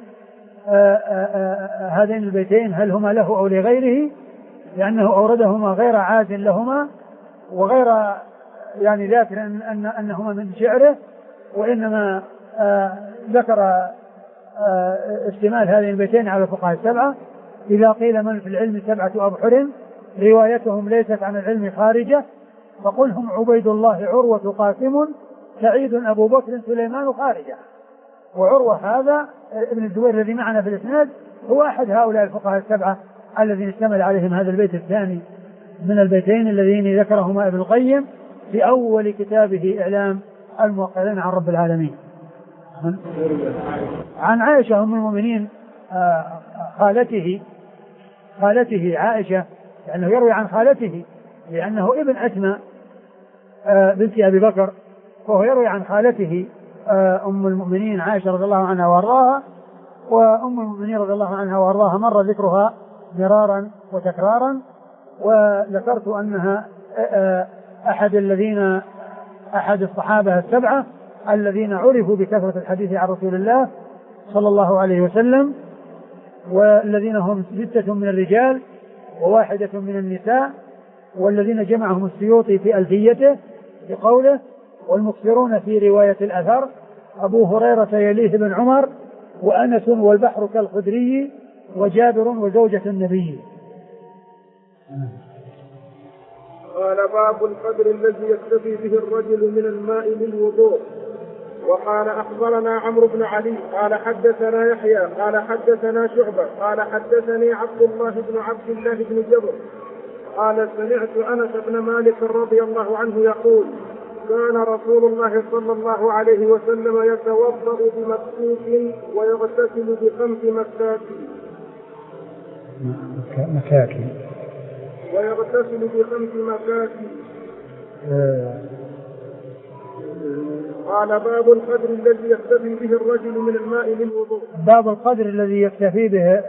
هذين البيتين، هل هما له أو لغيره، لأنه أوردهما غير عاز لهما وغير يعني ذاكر أنهما من شعره، وإنما ذكر اشتمال هذين البيتين على الفقهاء السبعة. إذا قيل من في العلم 7 أبحر روايتهم ليست عن العلم خارجة، فقل هم عبيد الله عروة قاسم سعيد أبو بكر سليمان خارجة. وعروة هذا ابن الزبير الذي معنا في الإسناد هو أحد هؤلاء الفقهاء السبعة الذين اشتمل عليهم هذا البيت الثاني من البيتين الذين ذكرهما ابن القيم في أول كتابه إعلام الموقعين عن رب العالمين. عن عائشة أم المؤمنين خالته عائشة، لأنه يروي عن خالته لأنه ابن أسماء بنت أبي بكر، فهو يروي عن خالته أم المؤمنين عائشة رضي الله عنها وارضاها. وأم المؤمنين رضي الله عنها وارضاها مر ذكرها مرارا وتكرارا، وذكرت أنها أحد الصحابة السبعة الذين عرفوا بكثرة الحديث عن رسول الله صلى الله عليه وسلم، والذين هم 6 من الرجال و1 من النساء، والذين جمعهم السيوطي في ألفيته بقوله: والمكثرون في رواية الأثر أبو هريرة يليه بن عمر وأنس والبحر كالخدري وجابر وزوجة النبي. قال: باب القدر الذي يكتفي به الرجل من الماء للوضوء. وقال: أخبرنا عمرو بن علي قال حدثنا يحيى قال حدثنا شعبة قال حدثني عبد الله بن جبر قال: سمعت أنس بن مالك رضي الله عنه يقول: كان رسول الله صلى الله عليه وسلم يتوضأ بمكوك ويغتسل ب5 مكاكين. قال: باب القدر الذي يكتفي به الرجل من الماء للوضوء. باب القدر الذي يكتفي به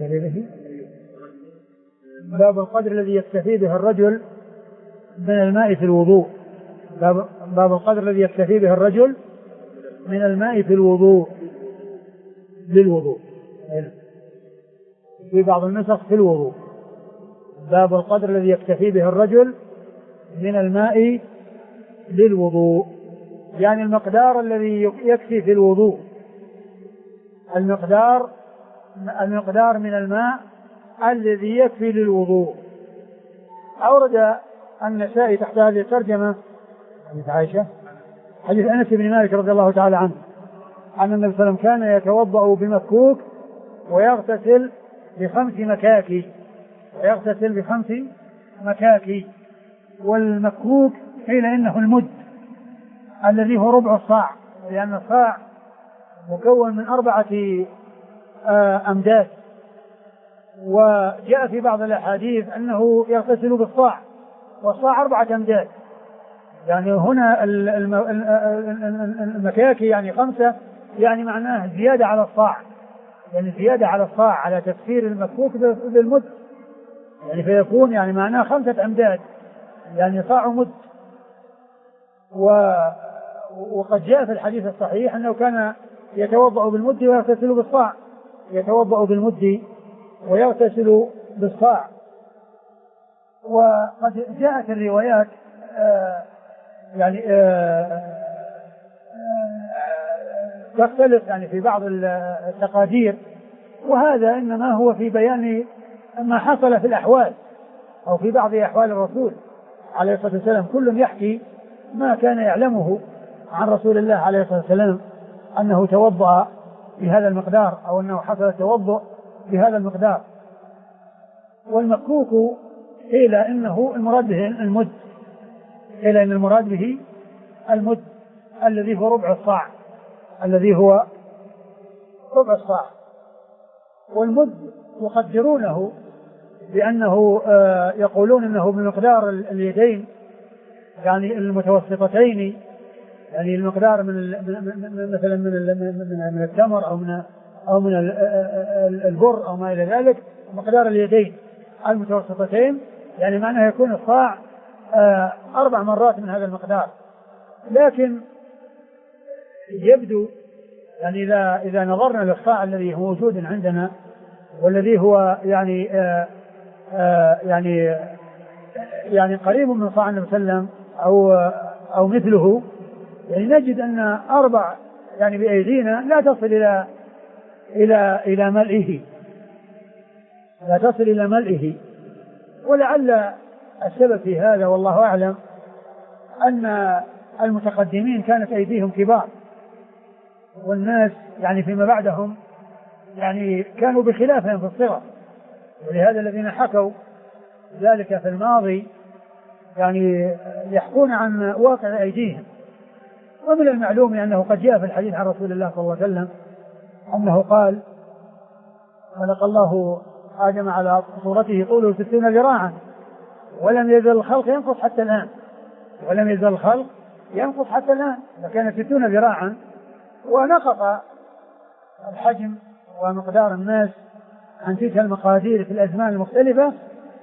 باب القدر الذي يكتفي به الرجل من الماء في الوضوء. باب القدر الذي يكتفي به الرجل من الماء في الوضوء للوضوء، في بعض النسخ في الوضوء. باب القدر الذي يكتفي به الرجل من الماء للوضوء، يعني المقدار الذي يكفي في الوضوء، المقدار من الماء الذي يكفي للوضوء. أورد النسائي تحت هذه الترجمة حديث عائشة، حديث أنس بن مالك رضي الله تعالى عنه أن النبي صلى الله عليه وسلم كان يتوضأ بمكوك ويغتسل بخمس مكاكي، والمكوك قيل إنه المد الذي هو ربع الصاع، لأن الصاع مكون من 4 أمداد، وجاء في بعض الأحاديث أنه يغتسل بالصاع، والصاع 4 أمداد. يعني هنا المكاكي يعني 5، يعني معناه زيادة على الصاع، يعني زيادة على الصاع على تكسير المكوك بالمد، يعني فيكون يعني معناه 5 أمداد، يعني صاع مد. وقد جاء في الحديث الصحيح أنه كان يتوضأ بالمد ويغتسل بالصاع، يتوضأ بالمد ويغتسل بالصاع. وقد جاءت الروايات يعني تختلف يعني في بعض التقادير، وهذا إنما هو في بيان ما حصل في الأحوال أو في بعض أحوال الرسول عليه الصلاة والسلام. كل يحكي ما كان يعلمه عن رسول الله عليه الصلاة والسلام أنه توضأ بهذا المقدار أو أنه حصل التوضؤ بهذا المقدار. والمكوك قيل إنه المراد به المد، قيل إن المراد به المد الذي هو ربع الصاع، والمد يقدرونه بأنه يقولون أنه بمقدار اليدين، يعني المتوسطتين، يعني المقدار مثلا من التمر أو من البر أو ما إلى ذلك، مقدار اليدين المتوسطتين، يعني معناه يكون الصاع 4 مرات من هذا المقدار. لكن يبدو يعني إذا نظرنا للصاع الذي هو موجود عندنا والذي هو يعني قريب من صاع النبي صلى الله عليه وسلم أو مثله، يعني نجد أن 4 يعني بأيدينا لا تصل إلى ملئه، ولعل السبب في هذا والله أعلم أن المتقدمين كانت أيديهم كبار، والناس يعني فيما بعدهم يعني كانوا بخلافهم في الصغر، ولهذا الذين حكوا ذلك في الماضي يعني يحكون عن واقع أيديهم. ومن المعلوم أنه قد جاء في الحديث عن رسول الله صلى الله عليه وسلم أنه قال: خلق الله آدم على صورته طوله 60 ذراعا ولم يزل الخلق ينقص حتى الآن، فكان 60 ذراعا، ونقص الحجم ومقدار الناس عن تلك المقادير في الأزمان المختلفة.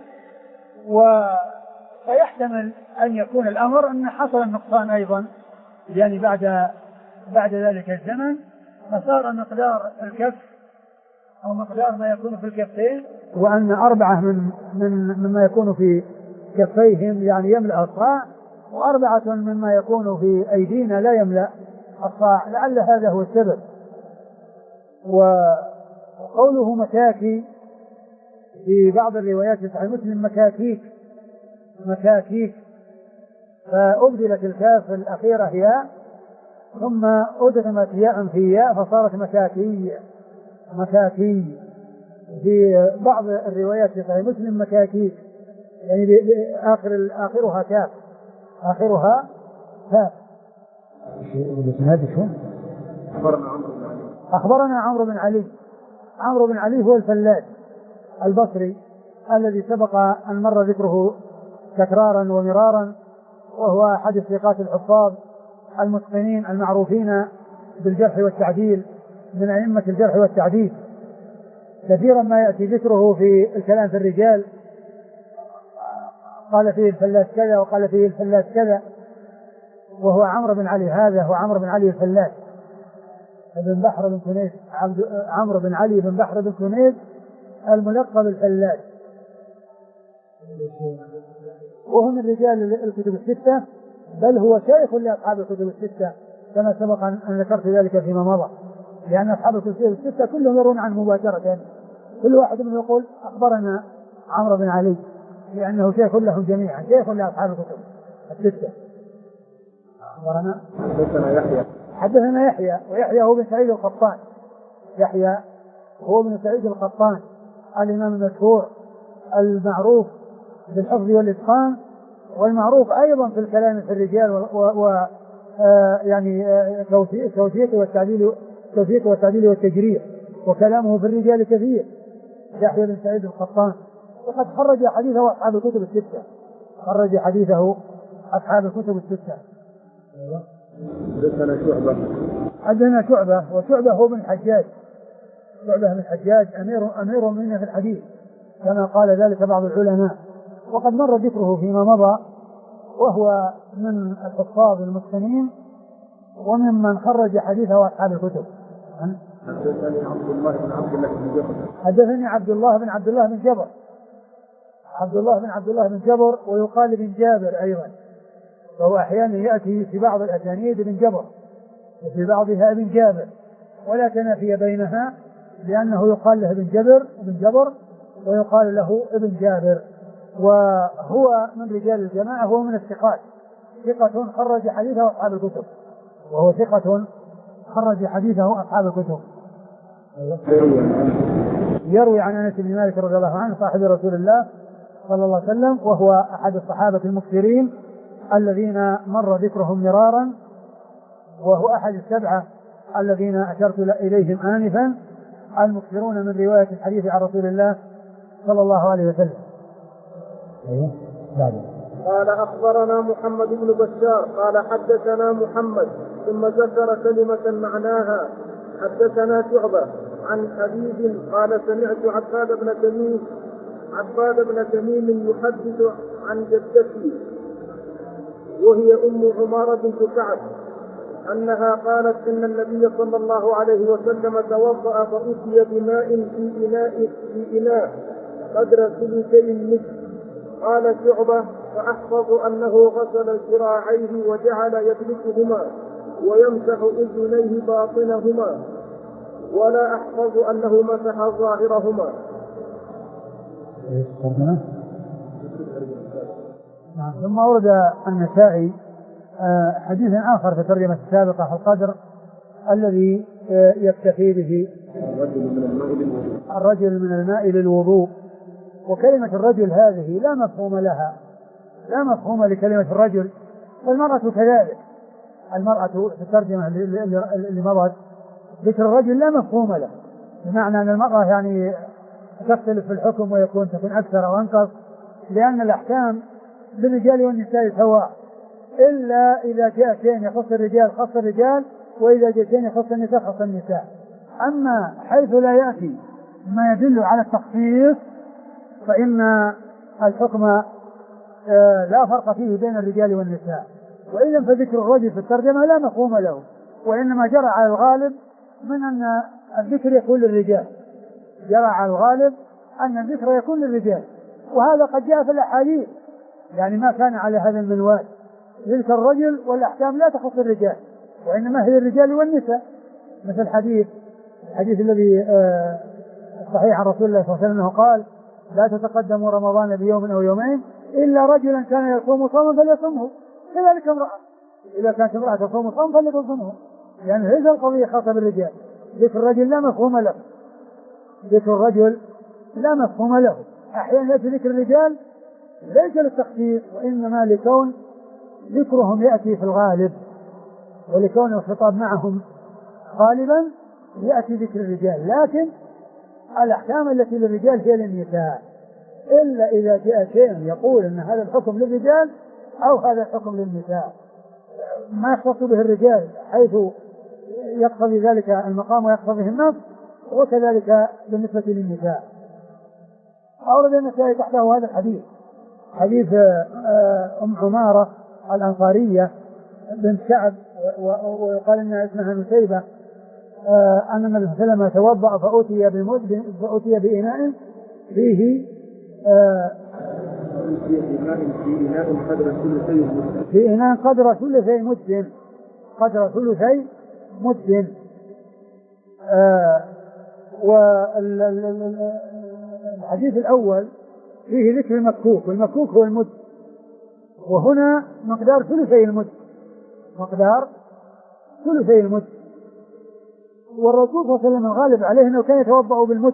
ويحتمل أن يكون الأمر أن حصل النقصان أيضا، يعني بعد ذلك الزمن فصار مقدار الكف أو مقدار ما يكون في الكفين، وأن 4 مما يكون في كفيهم يعني يملأ الصاع، و4 مما يكون في أيدينا لا يملأ الصاع، لعل هذا هو السبب. وقوله مكاكي في بعض الروايات في صحيح مسلم مكاكيك، فأبدلت الكاف الأخيرة ياء ثم أدغمت ياء في ياء فصارت مكاكي. في بعض الروايات في صحيح مسلم مكاكيك، يعني آخرها كاف. أخبرنا عمرو بن علي هو الفلاس البصري الذي سبق أن مر ذكره تكرارا ومرارا، وهو أحد الثقات الحفاظ المتقنين المعروفين بالجرح والتعديل من أئمة الجرح والتعديل. كثيرا ما يأتي ذكره في الكلام في الرجال، قال فيه الفلاس كذا وقال فيه الفلاس كذا، وهو عمرو بن علي. هذا هو عمرو بن علي الفلاس بن بحر بن كنيز، عمرو بن علي بن بحر بن كنيز الملقب الفلاس. وهو من رجال الكتب الستة، بل هو شيخ لأصحاب الكتب الستة كما سبق أن ذكرت ذلك فيما مضى، لأن أصحاب الكتب الستة كلهم يرون عنه مباشرة، كل واحد منهم يقول أخبرنا عمرو بن علي، لأنه شيخ لهم جميعا، شيخ لأصحاب الكتب الستة. أخبرنا حدثنا يحيى، ويحيى هو بن سعيد القطان، يحيى هو بن سعيد القطان الإمام المشهور المعروف بالحفظ والإتقان، والمعروف أيضا في الكلام في الرجال يعني توثيقه والتعديل والتجريح، وكلامه في الرجال كثير. يحيى بن سعيد القطان، وقد خرج حديثه أصحاب الكتب الستة، خرج حديثه أصحاب الكتب الستة. عندنا شعبة، وشعبة هو بن الحجاج، شعبة بن الحجاج أمير منا في الحديث كما قال ذلك بعض العلماء، وقد مر ذكره فيما مضى، وهو من الحفاظ المتقنين وممن خرج حديثه أصحاب الكتب. حدثني عبد الله بن عبد الله بن جبر، عبد الله بن عبد الله بن جبر، ويقال بن جابر أيضا، فهو أحيانا يأتي في بعض الأسانيد بن جبر وفي بعضها ابن جابر، ولا تنافي بينها، لأنه يقال له ابن جبر ويقال له ابن جابر، وهو من رجال الجماعة، هو من الثقات، ثقة خرج حديثه أصحاب الكتب، وهو ثقة خرج حديثه أصحاب الكتب. يروي عن أنس بن مالك رضي الله عنه صاحب رسول الله صلى الله عليه وسلم، وهو أحد الصحابة المكثرين الذين مر ذكرهم مرارا، وهو أحد السبعة الذين أشرت إليهم آنفا المكثرون من رواية الحديث عن رسول الله صلى الله عليه وسلم. قال أخبرنا محمد بن بشار قال حدثنا محمد، ثم ذكر كلمة معناها. حدثنا شعبة عن حبيب قال سمعت عباد بن تميم يحدث عن جدته وهي أم عمارة بنت كعب أنها قالت إن النبي صلى الله عليه وسلم توضأ فأتي بماء في إناء قدر ثلثي النصف. قال شعبة فأحفظ أنه غسل ذراعيه وجعل يدلكهما ويمسح أذنيه باطنهما، ولا أحفظ أنه مسح ظاهرهما. ثم ورد النسائي حديث آخر في الترجمة السابقة في القدر الذي يكتفي به الرجل من الماء للوضوء، وكلمة الرجل هذه لا مفهوم لها، لا مفهوم لكلمة الرجل، والمرأة كذلك. المرأة في الترجمة اللي مضت ذكر الرجل لا مفهوم له، بمعنى أن المرأة يعني تختلف في الحكم تكون أكثر أو أنقص، لأن الأحكام للرجال والنساء سواء، إلا إذا جاء شيء يخص الرجال خص الرجال، وإذا جاء شيء يخص النساء خص النساء. أما حيث لا يأتي ما يدل على التخصيص فإن الحكم لا فرق فيه بين الرجال والنساء، وإذا فذكر الرجل في الترجمة لا مفهوم له، وإنما جرى على الغالب من أن الذكر يكون للرجال، جرى على الغالب أن الذكر يكون للرجال، وهذا قد جاء في الأحاديث، يعني ما كان على هذا المنوال، ذكر الرجل والأحكام لا تخص الرجال وإنما هي الرجال والنساء، مثل الحديث الذي صحيح عن رسول الله صلى الله عليه وسلم قال لا تتقدموا رمضان بيوم أو يومين إلا رجلا كان يصوم صوما فليصمه، كذلك امرأة إذا كانت امرأة تصوم صوما فلتصومه، يعني هذه القضية خاصة بالرجال. ذكر الرجل لا مفهوم له، ذكر الرجل لا مفهوم له، أحيانا يأتي ذكر الرجال ليس للتخصيص، وإنما لكون ذكرهم يأتي في الغالب، ولكون الخطاب معهم غالبا يأتي ذكر الرجال، لكن الأحكام التي للرجال هي للنساء، إلا إذا جاء شيء يقول أن هذا الحكم للرجال أو هذا الحكم للنساء، ما يختص به الرجال حيث يقتضي ذلك المقام ويقتضيه النص، وكذلك بالنسبة للنساء. أورد النسائي تحته هذا الحديث، حديث أم عمارة الأنصارية بنت كعب، ويقال إن اسمها نسيبة، أن النبي صلى الله عليه وسلم توضأ فأتي بإناء فيه في إناء قدر ثلثي مد. قدر ثلثي مد. والحديث الأول فيه ذكر المكوك، والمكوك هو المد، وهنا مقدار ثلثي المد، مقدار ثلثي المد. والرسول صلى الله عليه وسلم الغالب عليه أنه كان يتوضأ بالمد،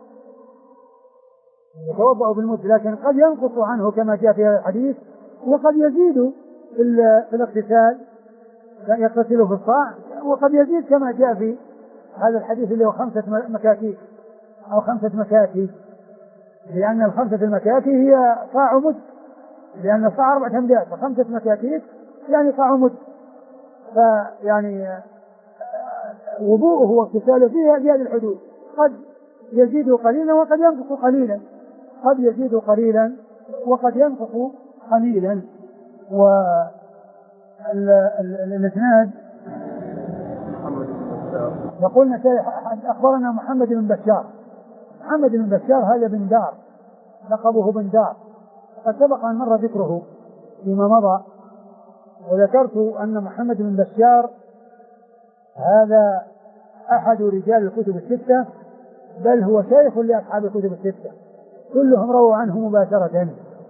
لكن قد ينقص عنه كما جاء في هذا الحديث، وقد يزيد في الاغتسال، يغتسل في الصاع، وقد يزيد كما جاء في هذا الحديث اللي هو 5 مكاكي أو 5 مكاكي، لأن 5 المكاكي هي صاع مد، لأن الصاع 4 أمداد، ف5 مكاكي يعني صاع مد. فيعني وضوءه واغتساله فيها بهذه الحدود، قد يزيد قليلا وقد ينقص قليلا، قد يزيد قليلا وقد ينقص قليلا. والإسناد يقول أخبرنا محمد بن بشار. محمد بن بشار هذا بن دار، لقبه بن دار، قد سبق أن مر ذكره فيما مضى، وذكرت أن محمد بن بشار هذا أحد رجال الكتب الستة، بل هو شيخ لأصحاب الكتب الستة، كلهم رووا عنه مباشرة.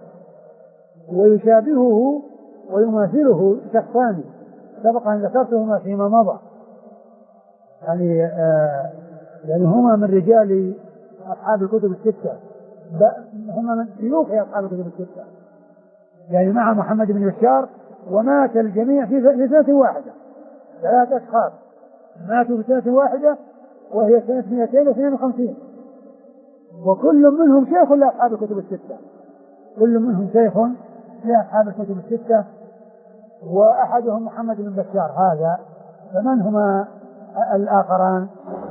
ويشابهه ويماثله شخصان سبق أن ذكرتهما فيما مضى، يعني هما من رجال أصحاب الكتب الستة، هما من شيوخ أصحاب الكتب الستة، يعني مع محمد بن بشار. ومات الجميع في سنة واحدة، 3 أشخاص ماتوا في سنة واحدة، وهي سنة 252، وكل منهم شيخ لأصحاب الكتب الستة، كل منهم شيخ لأصحاب الكتب الستة، وأحدهم محمد بن بشار هذا. فمن هما الآخران؟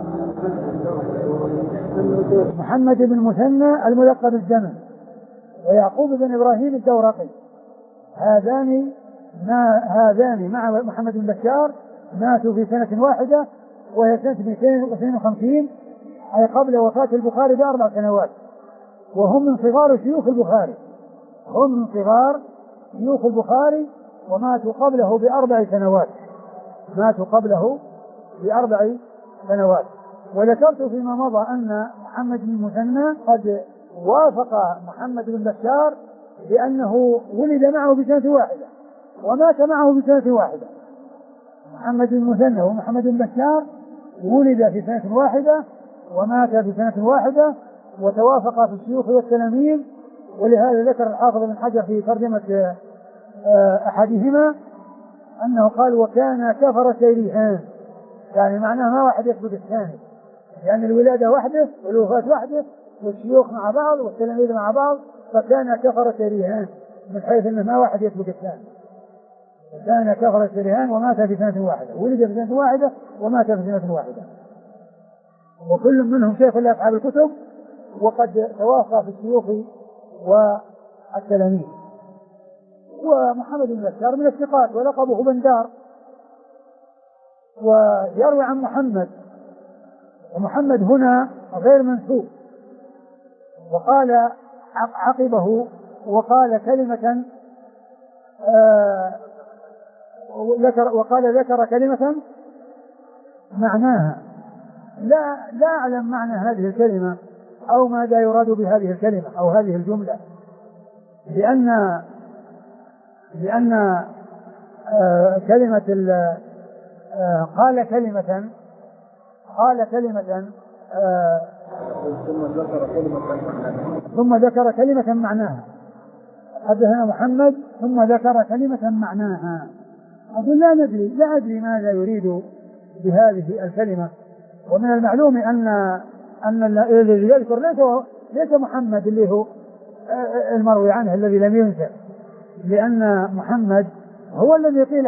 محمد بن مثنى الملقب الزمن، ويعقوب بن إبراهيم الدورقي، هذان مع محمد بن بشار ماتوا في سنة واحدة، وهي سنة 252، أي قبل وفاة البخاري ب4 سنوات، وهم من صغار شيوخ البخاري، هم من صغار شيوخ البخاري، وماتوا قبله ب4 سنوات، ماتوا قبله ب4 سنوات. وذكرت فيما مضى أن محمد بن مثنى قد وافق محمد بن بشار لأنه ولد معه بسنة واحدة ومات معه بسنة واحدة. محمد بن مثنى ومحمد بن بشار ولد في سنة واحدة ومات في سنة واحدة، وتوافق في الشيوخ والتلاميذ. ولهذا ذكر الحافظ بن حجر في ترجمة أحدهما أنه قال: وكان كفر شيريهان، يعني معناه ما واحد يسبق الثاني، يعني الولادة وحده والوفاة وحده والشيوخ مع بعض والتلاميذ مع بعض، فكان كفر شيريهان، من حيث أنه ما واحد يسبق الثاني. كان كفر شيريهان ومات في سنة واحدة، ولد في سنة واحدة ومات في سنة واحدة، وكل منهم شيخ لأصحاب الكتب، وقد توافق في الشيوخ والتلاميذ. ومحمد بن بشار من الثقات، ولقبه بن دار، ويروي عن محمد، ومحمد هنا غير منسوب. وقال عقبه وقال كلمة ذكر كلمة معناها، لا أعلم معنى هذه الكلمة أو ماذا يراد بهذه الكلمة أو هذه الجملة، لأن كلمة قال كلمة ثم ذكر كلمة معناها. حدثنا محمد ثم ذكر كلمة معناها. أقول لا أدري ماذا يريد بهذه الكلمة. ومن المعلوم أن الذي يذكر ليس محمد اللي هو المروي عنه الذي لم ينسب، لأن محمد هو الذي قيل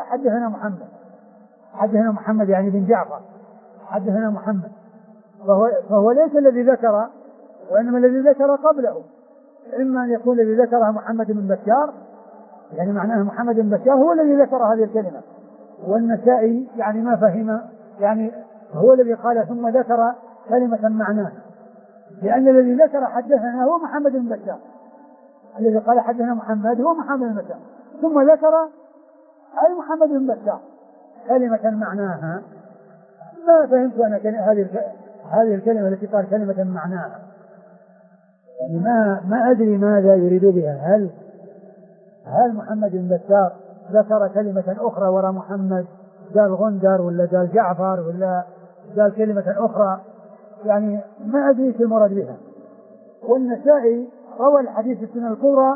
حدثنا محمد يعني بن جعفر، حدثنا محمد، فهو ليس الذي ذكر، وإنما الذي ذكر قبله. إما أن يكون الذي ذكرها محمد بن بشار، يعني معناه محمد بن بشار هو الذي ذكر هذه الكلمة، والنسائي يعني ما فهم، يعني هو الذي قال ثم ذكر كلمة معناها، لأن الذي ذكر حدثنا هو محمد بن بشار، الذي قال حدثنا محمد هو محمد بن بشار، ثم ذكر أي محمد بن بشار كلمة معناها. ما فهمت أنا هذه الكلمة التي قال كلمة معناها، يعني ما أدري ماذا يريد بها. هل محمد بن بشار ذكر كلمة أخرى وراء محمد، قال غندر ولا قال جعفر ولا قال كلمة أخرى؟ يعني ما أدري ايش المراد بها. والنسائي روى الحديث في السنن الكبرى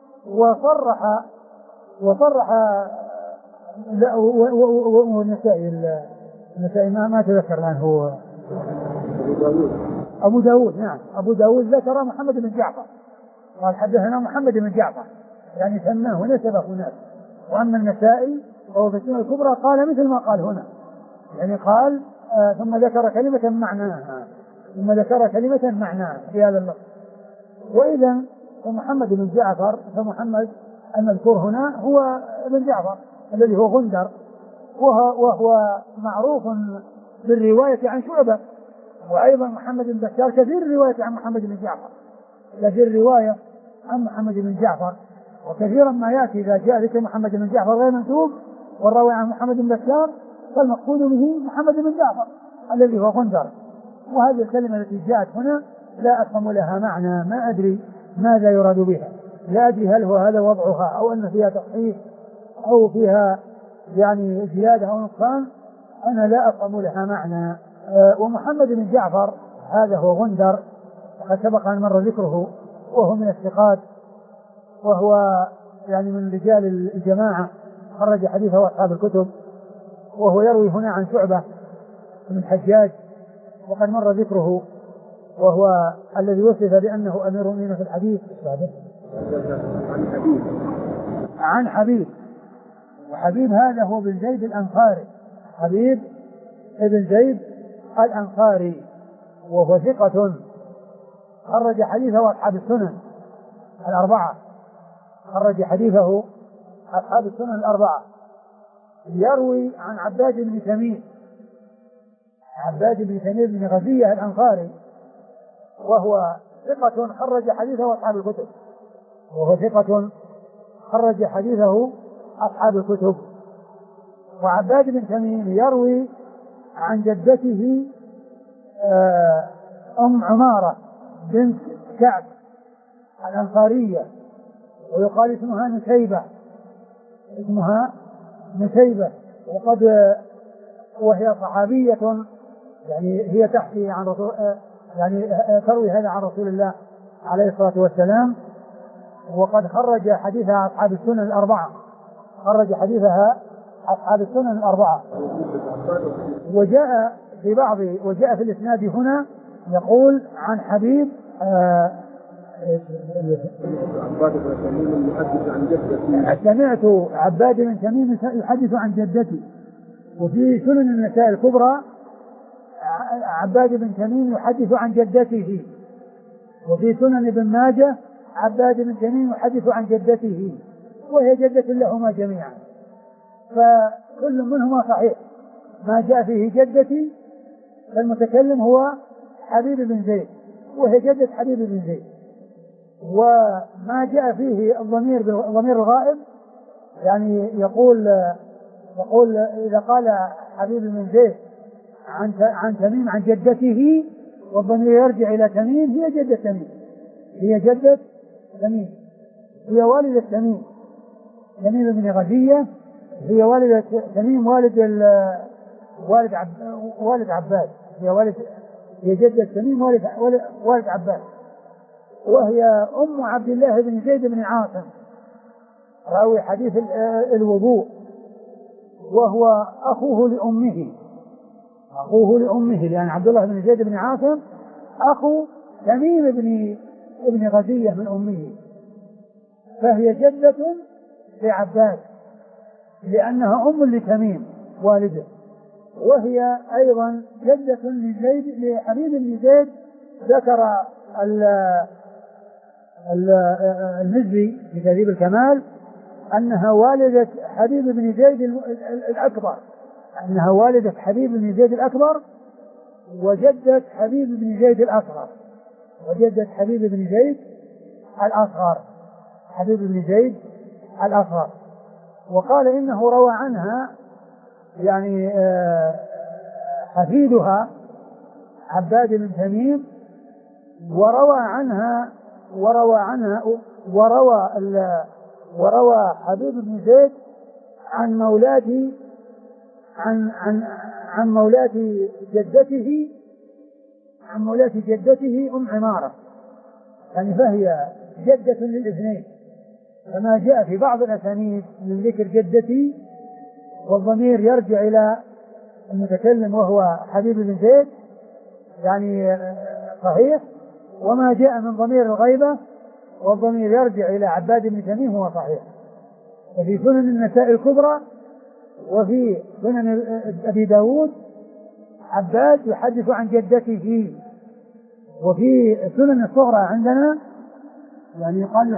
وصرح والنسائي ما تذكر الآن هو أبو داود. نعم أبو داود ذكر محمد بن جعفر، قال حدثنا محمد بن جعفر، يعني سماه ونسبه هناك. وأما النسائي وهو في السنن الكبرى قال مثل ما قال هنا، يعني قال ثم ذكر كلمة معناها في هذا اللفظ. وإذا فمحمد بن جعفر فمحمد المذكور هنا هو ابن جعفر الذي هو غندر، وهو معروف بالرواية عن شعبة. وأيضا محمد بن بشار كثير الرواية عن محمد بن جعفر، كثير الرواية عن محمد بن جعفر. وكثيرا ما يأتي إذا جاء ذكر محمد بن جعفر غير منسوب والراوي عن محمد بن بشار فالمقصود به محمد بن جعفر الذي هو غندر. وهذه الكلمة التي جاءت هنا لا أفهم لها معنى، ما أدري ماذا يراد بها، لا أدري هل هو هذا وضعها أو أن فيها تصحيح أو فيها يعني زيادة أو نقصان، أنا لا أفهم لها معنى. ومحمد بن جعفر هذا هو غندر، وقد سبق أن مر ذكره، وهو من الثقات، وهو يعني من رجال الجماعة، خرج حديثه أصحاب الكتب. وهو يروي هنا عن شعبة من حجاج، وقد مر ذكره، وهو الذي وصف بأنه أمير المؤمنين في الحديث. عن حبيب، وحبيب هذا هو بن زيد الأنصاري، حبيب ابن زيد الأنصاري، وهو ثقة خرج حديثه أصحاب السنن الأربعة، خرج حديثه أصحاب السنن الأربعة. يروي عن عباد بن تميم، عباد بن تميم بن غزية الأنصاري، وهو ثقة خرج حديثه أصحاب الكتب، وهو ثقة خرج حديثه أصحاب الكتب. وعباد بن تميم يروي عن جدته أم عمارة بنت كعب الأنصارية، ويقال اسمها نسيبة، وهي صحابية، يعني هي تحكي عن رسول، يعني تروي هذا عن رسول الله عليه الصلاة والسلام. وقد خرج حديثها أصحاب السنن الأربعة، وجاء في الإسناد هنا يقول عن حبيب سمعت عباد بن تميم يحدث عن جدتي. وفي سنن النساء الكبرى عباد بن تميم يحدث عن جدته، وفي سنن ابن ماجه عباد بن تميم يحدث عن جدته، وهي جدة لهما جميعا، فكل منهما صحيح. ما جاء فيه جدتي فالمتكلم هو حبيب بن زيد، وهي جدة حبيب بن زيد. وما جاء فيه الضمير الغائب، يعني يقول إذا قال حبيب بن زيد عن تميم عن جدته والضمير يرجع إلى تميم، هي جدة تميم، هي والدة تميم بن غزية، هي والدة تميم والد عباد، هي جدة تميم والد عباد. وهي أم عبد الله بن زيد بن عاصم راوي حديث الوضوء، وهو أخوه لأمه، لأن عبد الله بن زيد بن عاصم أخو تميم ابن غزية من أمه، فهي جدة لعباد لأنها أم لتميم والده. وهي أيضا جدة لحبيب بن زيد. ذكر المزي في تهذيب الكمال أنها والدة حبيب بن زيد الأكبر، وجدة حبيب بن زيد الأصغر، حبيب بن زيد الأصغر. وقال إنه روى عنها يعني حفيدها عباد بن تميم، وروى حبيب بن زيد عن مولاة جدته أم عمارة، يعني فهي جدة للاثنين، كما جاء في بعض الأسانيد من ذكر جدتي والضمير يرجع إلى المتكلم وهو حبيب بن زيد يعني صحيح، وما جاء من ضمير الغيبة والضمير يرجع إلى عباد بن تميم هو صحيح. وفي سنن النساء الكبرى وفي سنن أبي داود عباد يحدث عن جدته، وفي سنن الصغرى عندنا يعني يقال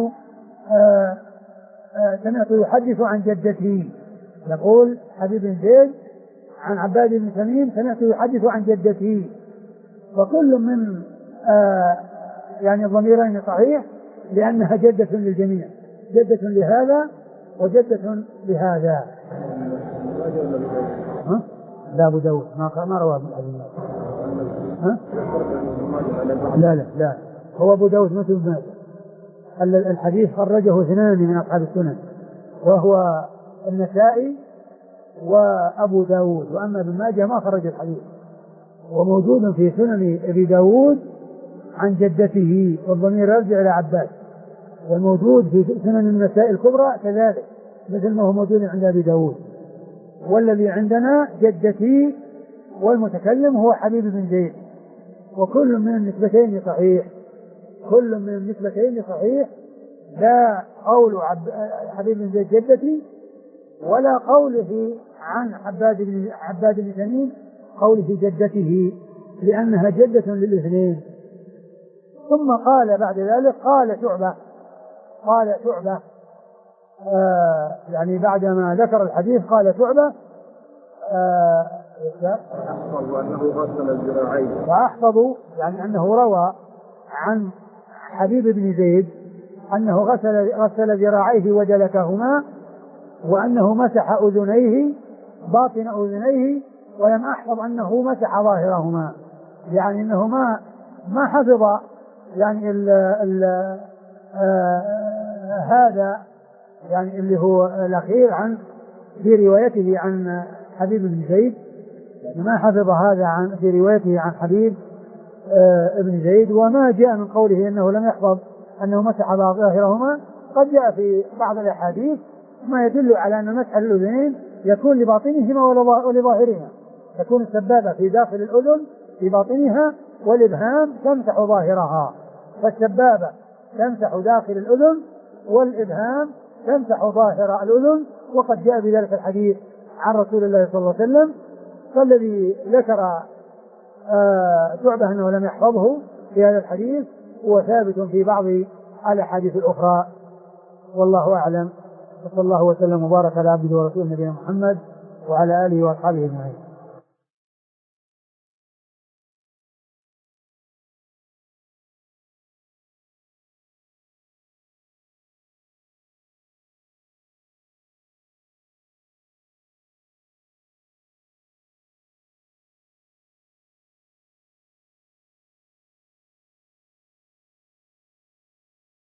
سمعت يحدث عن جدته، يقول حبيب بن زيد عن عباد بن تميم سمعت يحدث عن جدته، وكل من يعني الضميرين صحيح لأنها جدة للجميع، جدة لهذا وجدة لهذا. لا أبو داود ما رواه ابن أبي لا هو أبو داود مثل ابن ماجه. الحديث خرجه اثنان من أصحاب السنن وهو النسائي وأبو داود، وأما ابن ماجه ما خرج الحديث، وموجود في سنن أبي داود عن جدته والضمير يرجع إلى عباس، والموجود في سنن النساء الكبرى كذلك مثل ما هو موجود عند أبي داود. والذي عندنا جدتي والمتكلم هو حبيب بن زيد، وكل من النسبتين صحيح، لا قول حبيب بن زيد جدتي ولا قوله عن عباد بن تميم قوله جدته، لأنها جدة للاثنين. ثم قال بعد ذلك قال شعبة يعني بعدما ذكر الحديث قال شعبة أحفظ أنه غسل الذراعين، وأحفظ يعني أنه روى عن حبيب بن زيد أنه غسل ذراعيه ودلكهما، وأنه مسح أذنيه باطن أذنيه، ولم أحفظ أنه مسح ظاهرهما، يعني أنه ما حفظ يعني هذا يعني اللي هو الأخير في روايته عن حبيب بن زيد، يعني ما حفظ هذا في روايته عن حبيب ابن زيد. وما جاء من قوله أنه لم يحفظ أنه مسح ظاهرهما قد جاء في بعض الأحاديث ما يدل على أن مسح الأذنين يكون لباطنهما ولظاهرهما، تكون السبابة في داخل الأذن في باطنها والإبهام تمسح ظاهرها، فالسبابة تمسح داخل الأذن والإبهام تمسح ظاهر الأذن، وقد جاء بذلك الحديث عن رسول الله صلى الله عليه وسلم. فالذي ذكر شعبة أنه لم يحفظه في هذا الحديث هو ثابت في بعض الأحاديث الأخرى، والله أعلم. صلى الله وسلم وبارك على عبده ورسوله نبينا محمد وعلى آله وأصحابه أجمعين.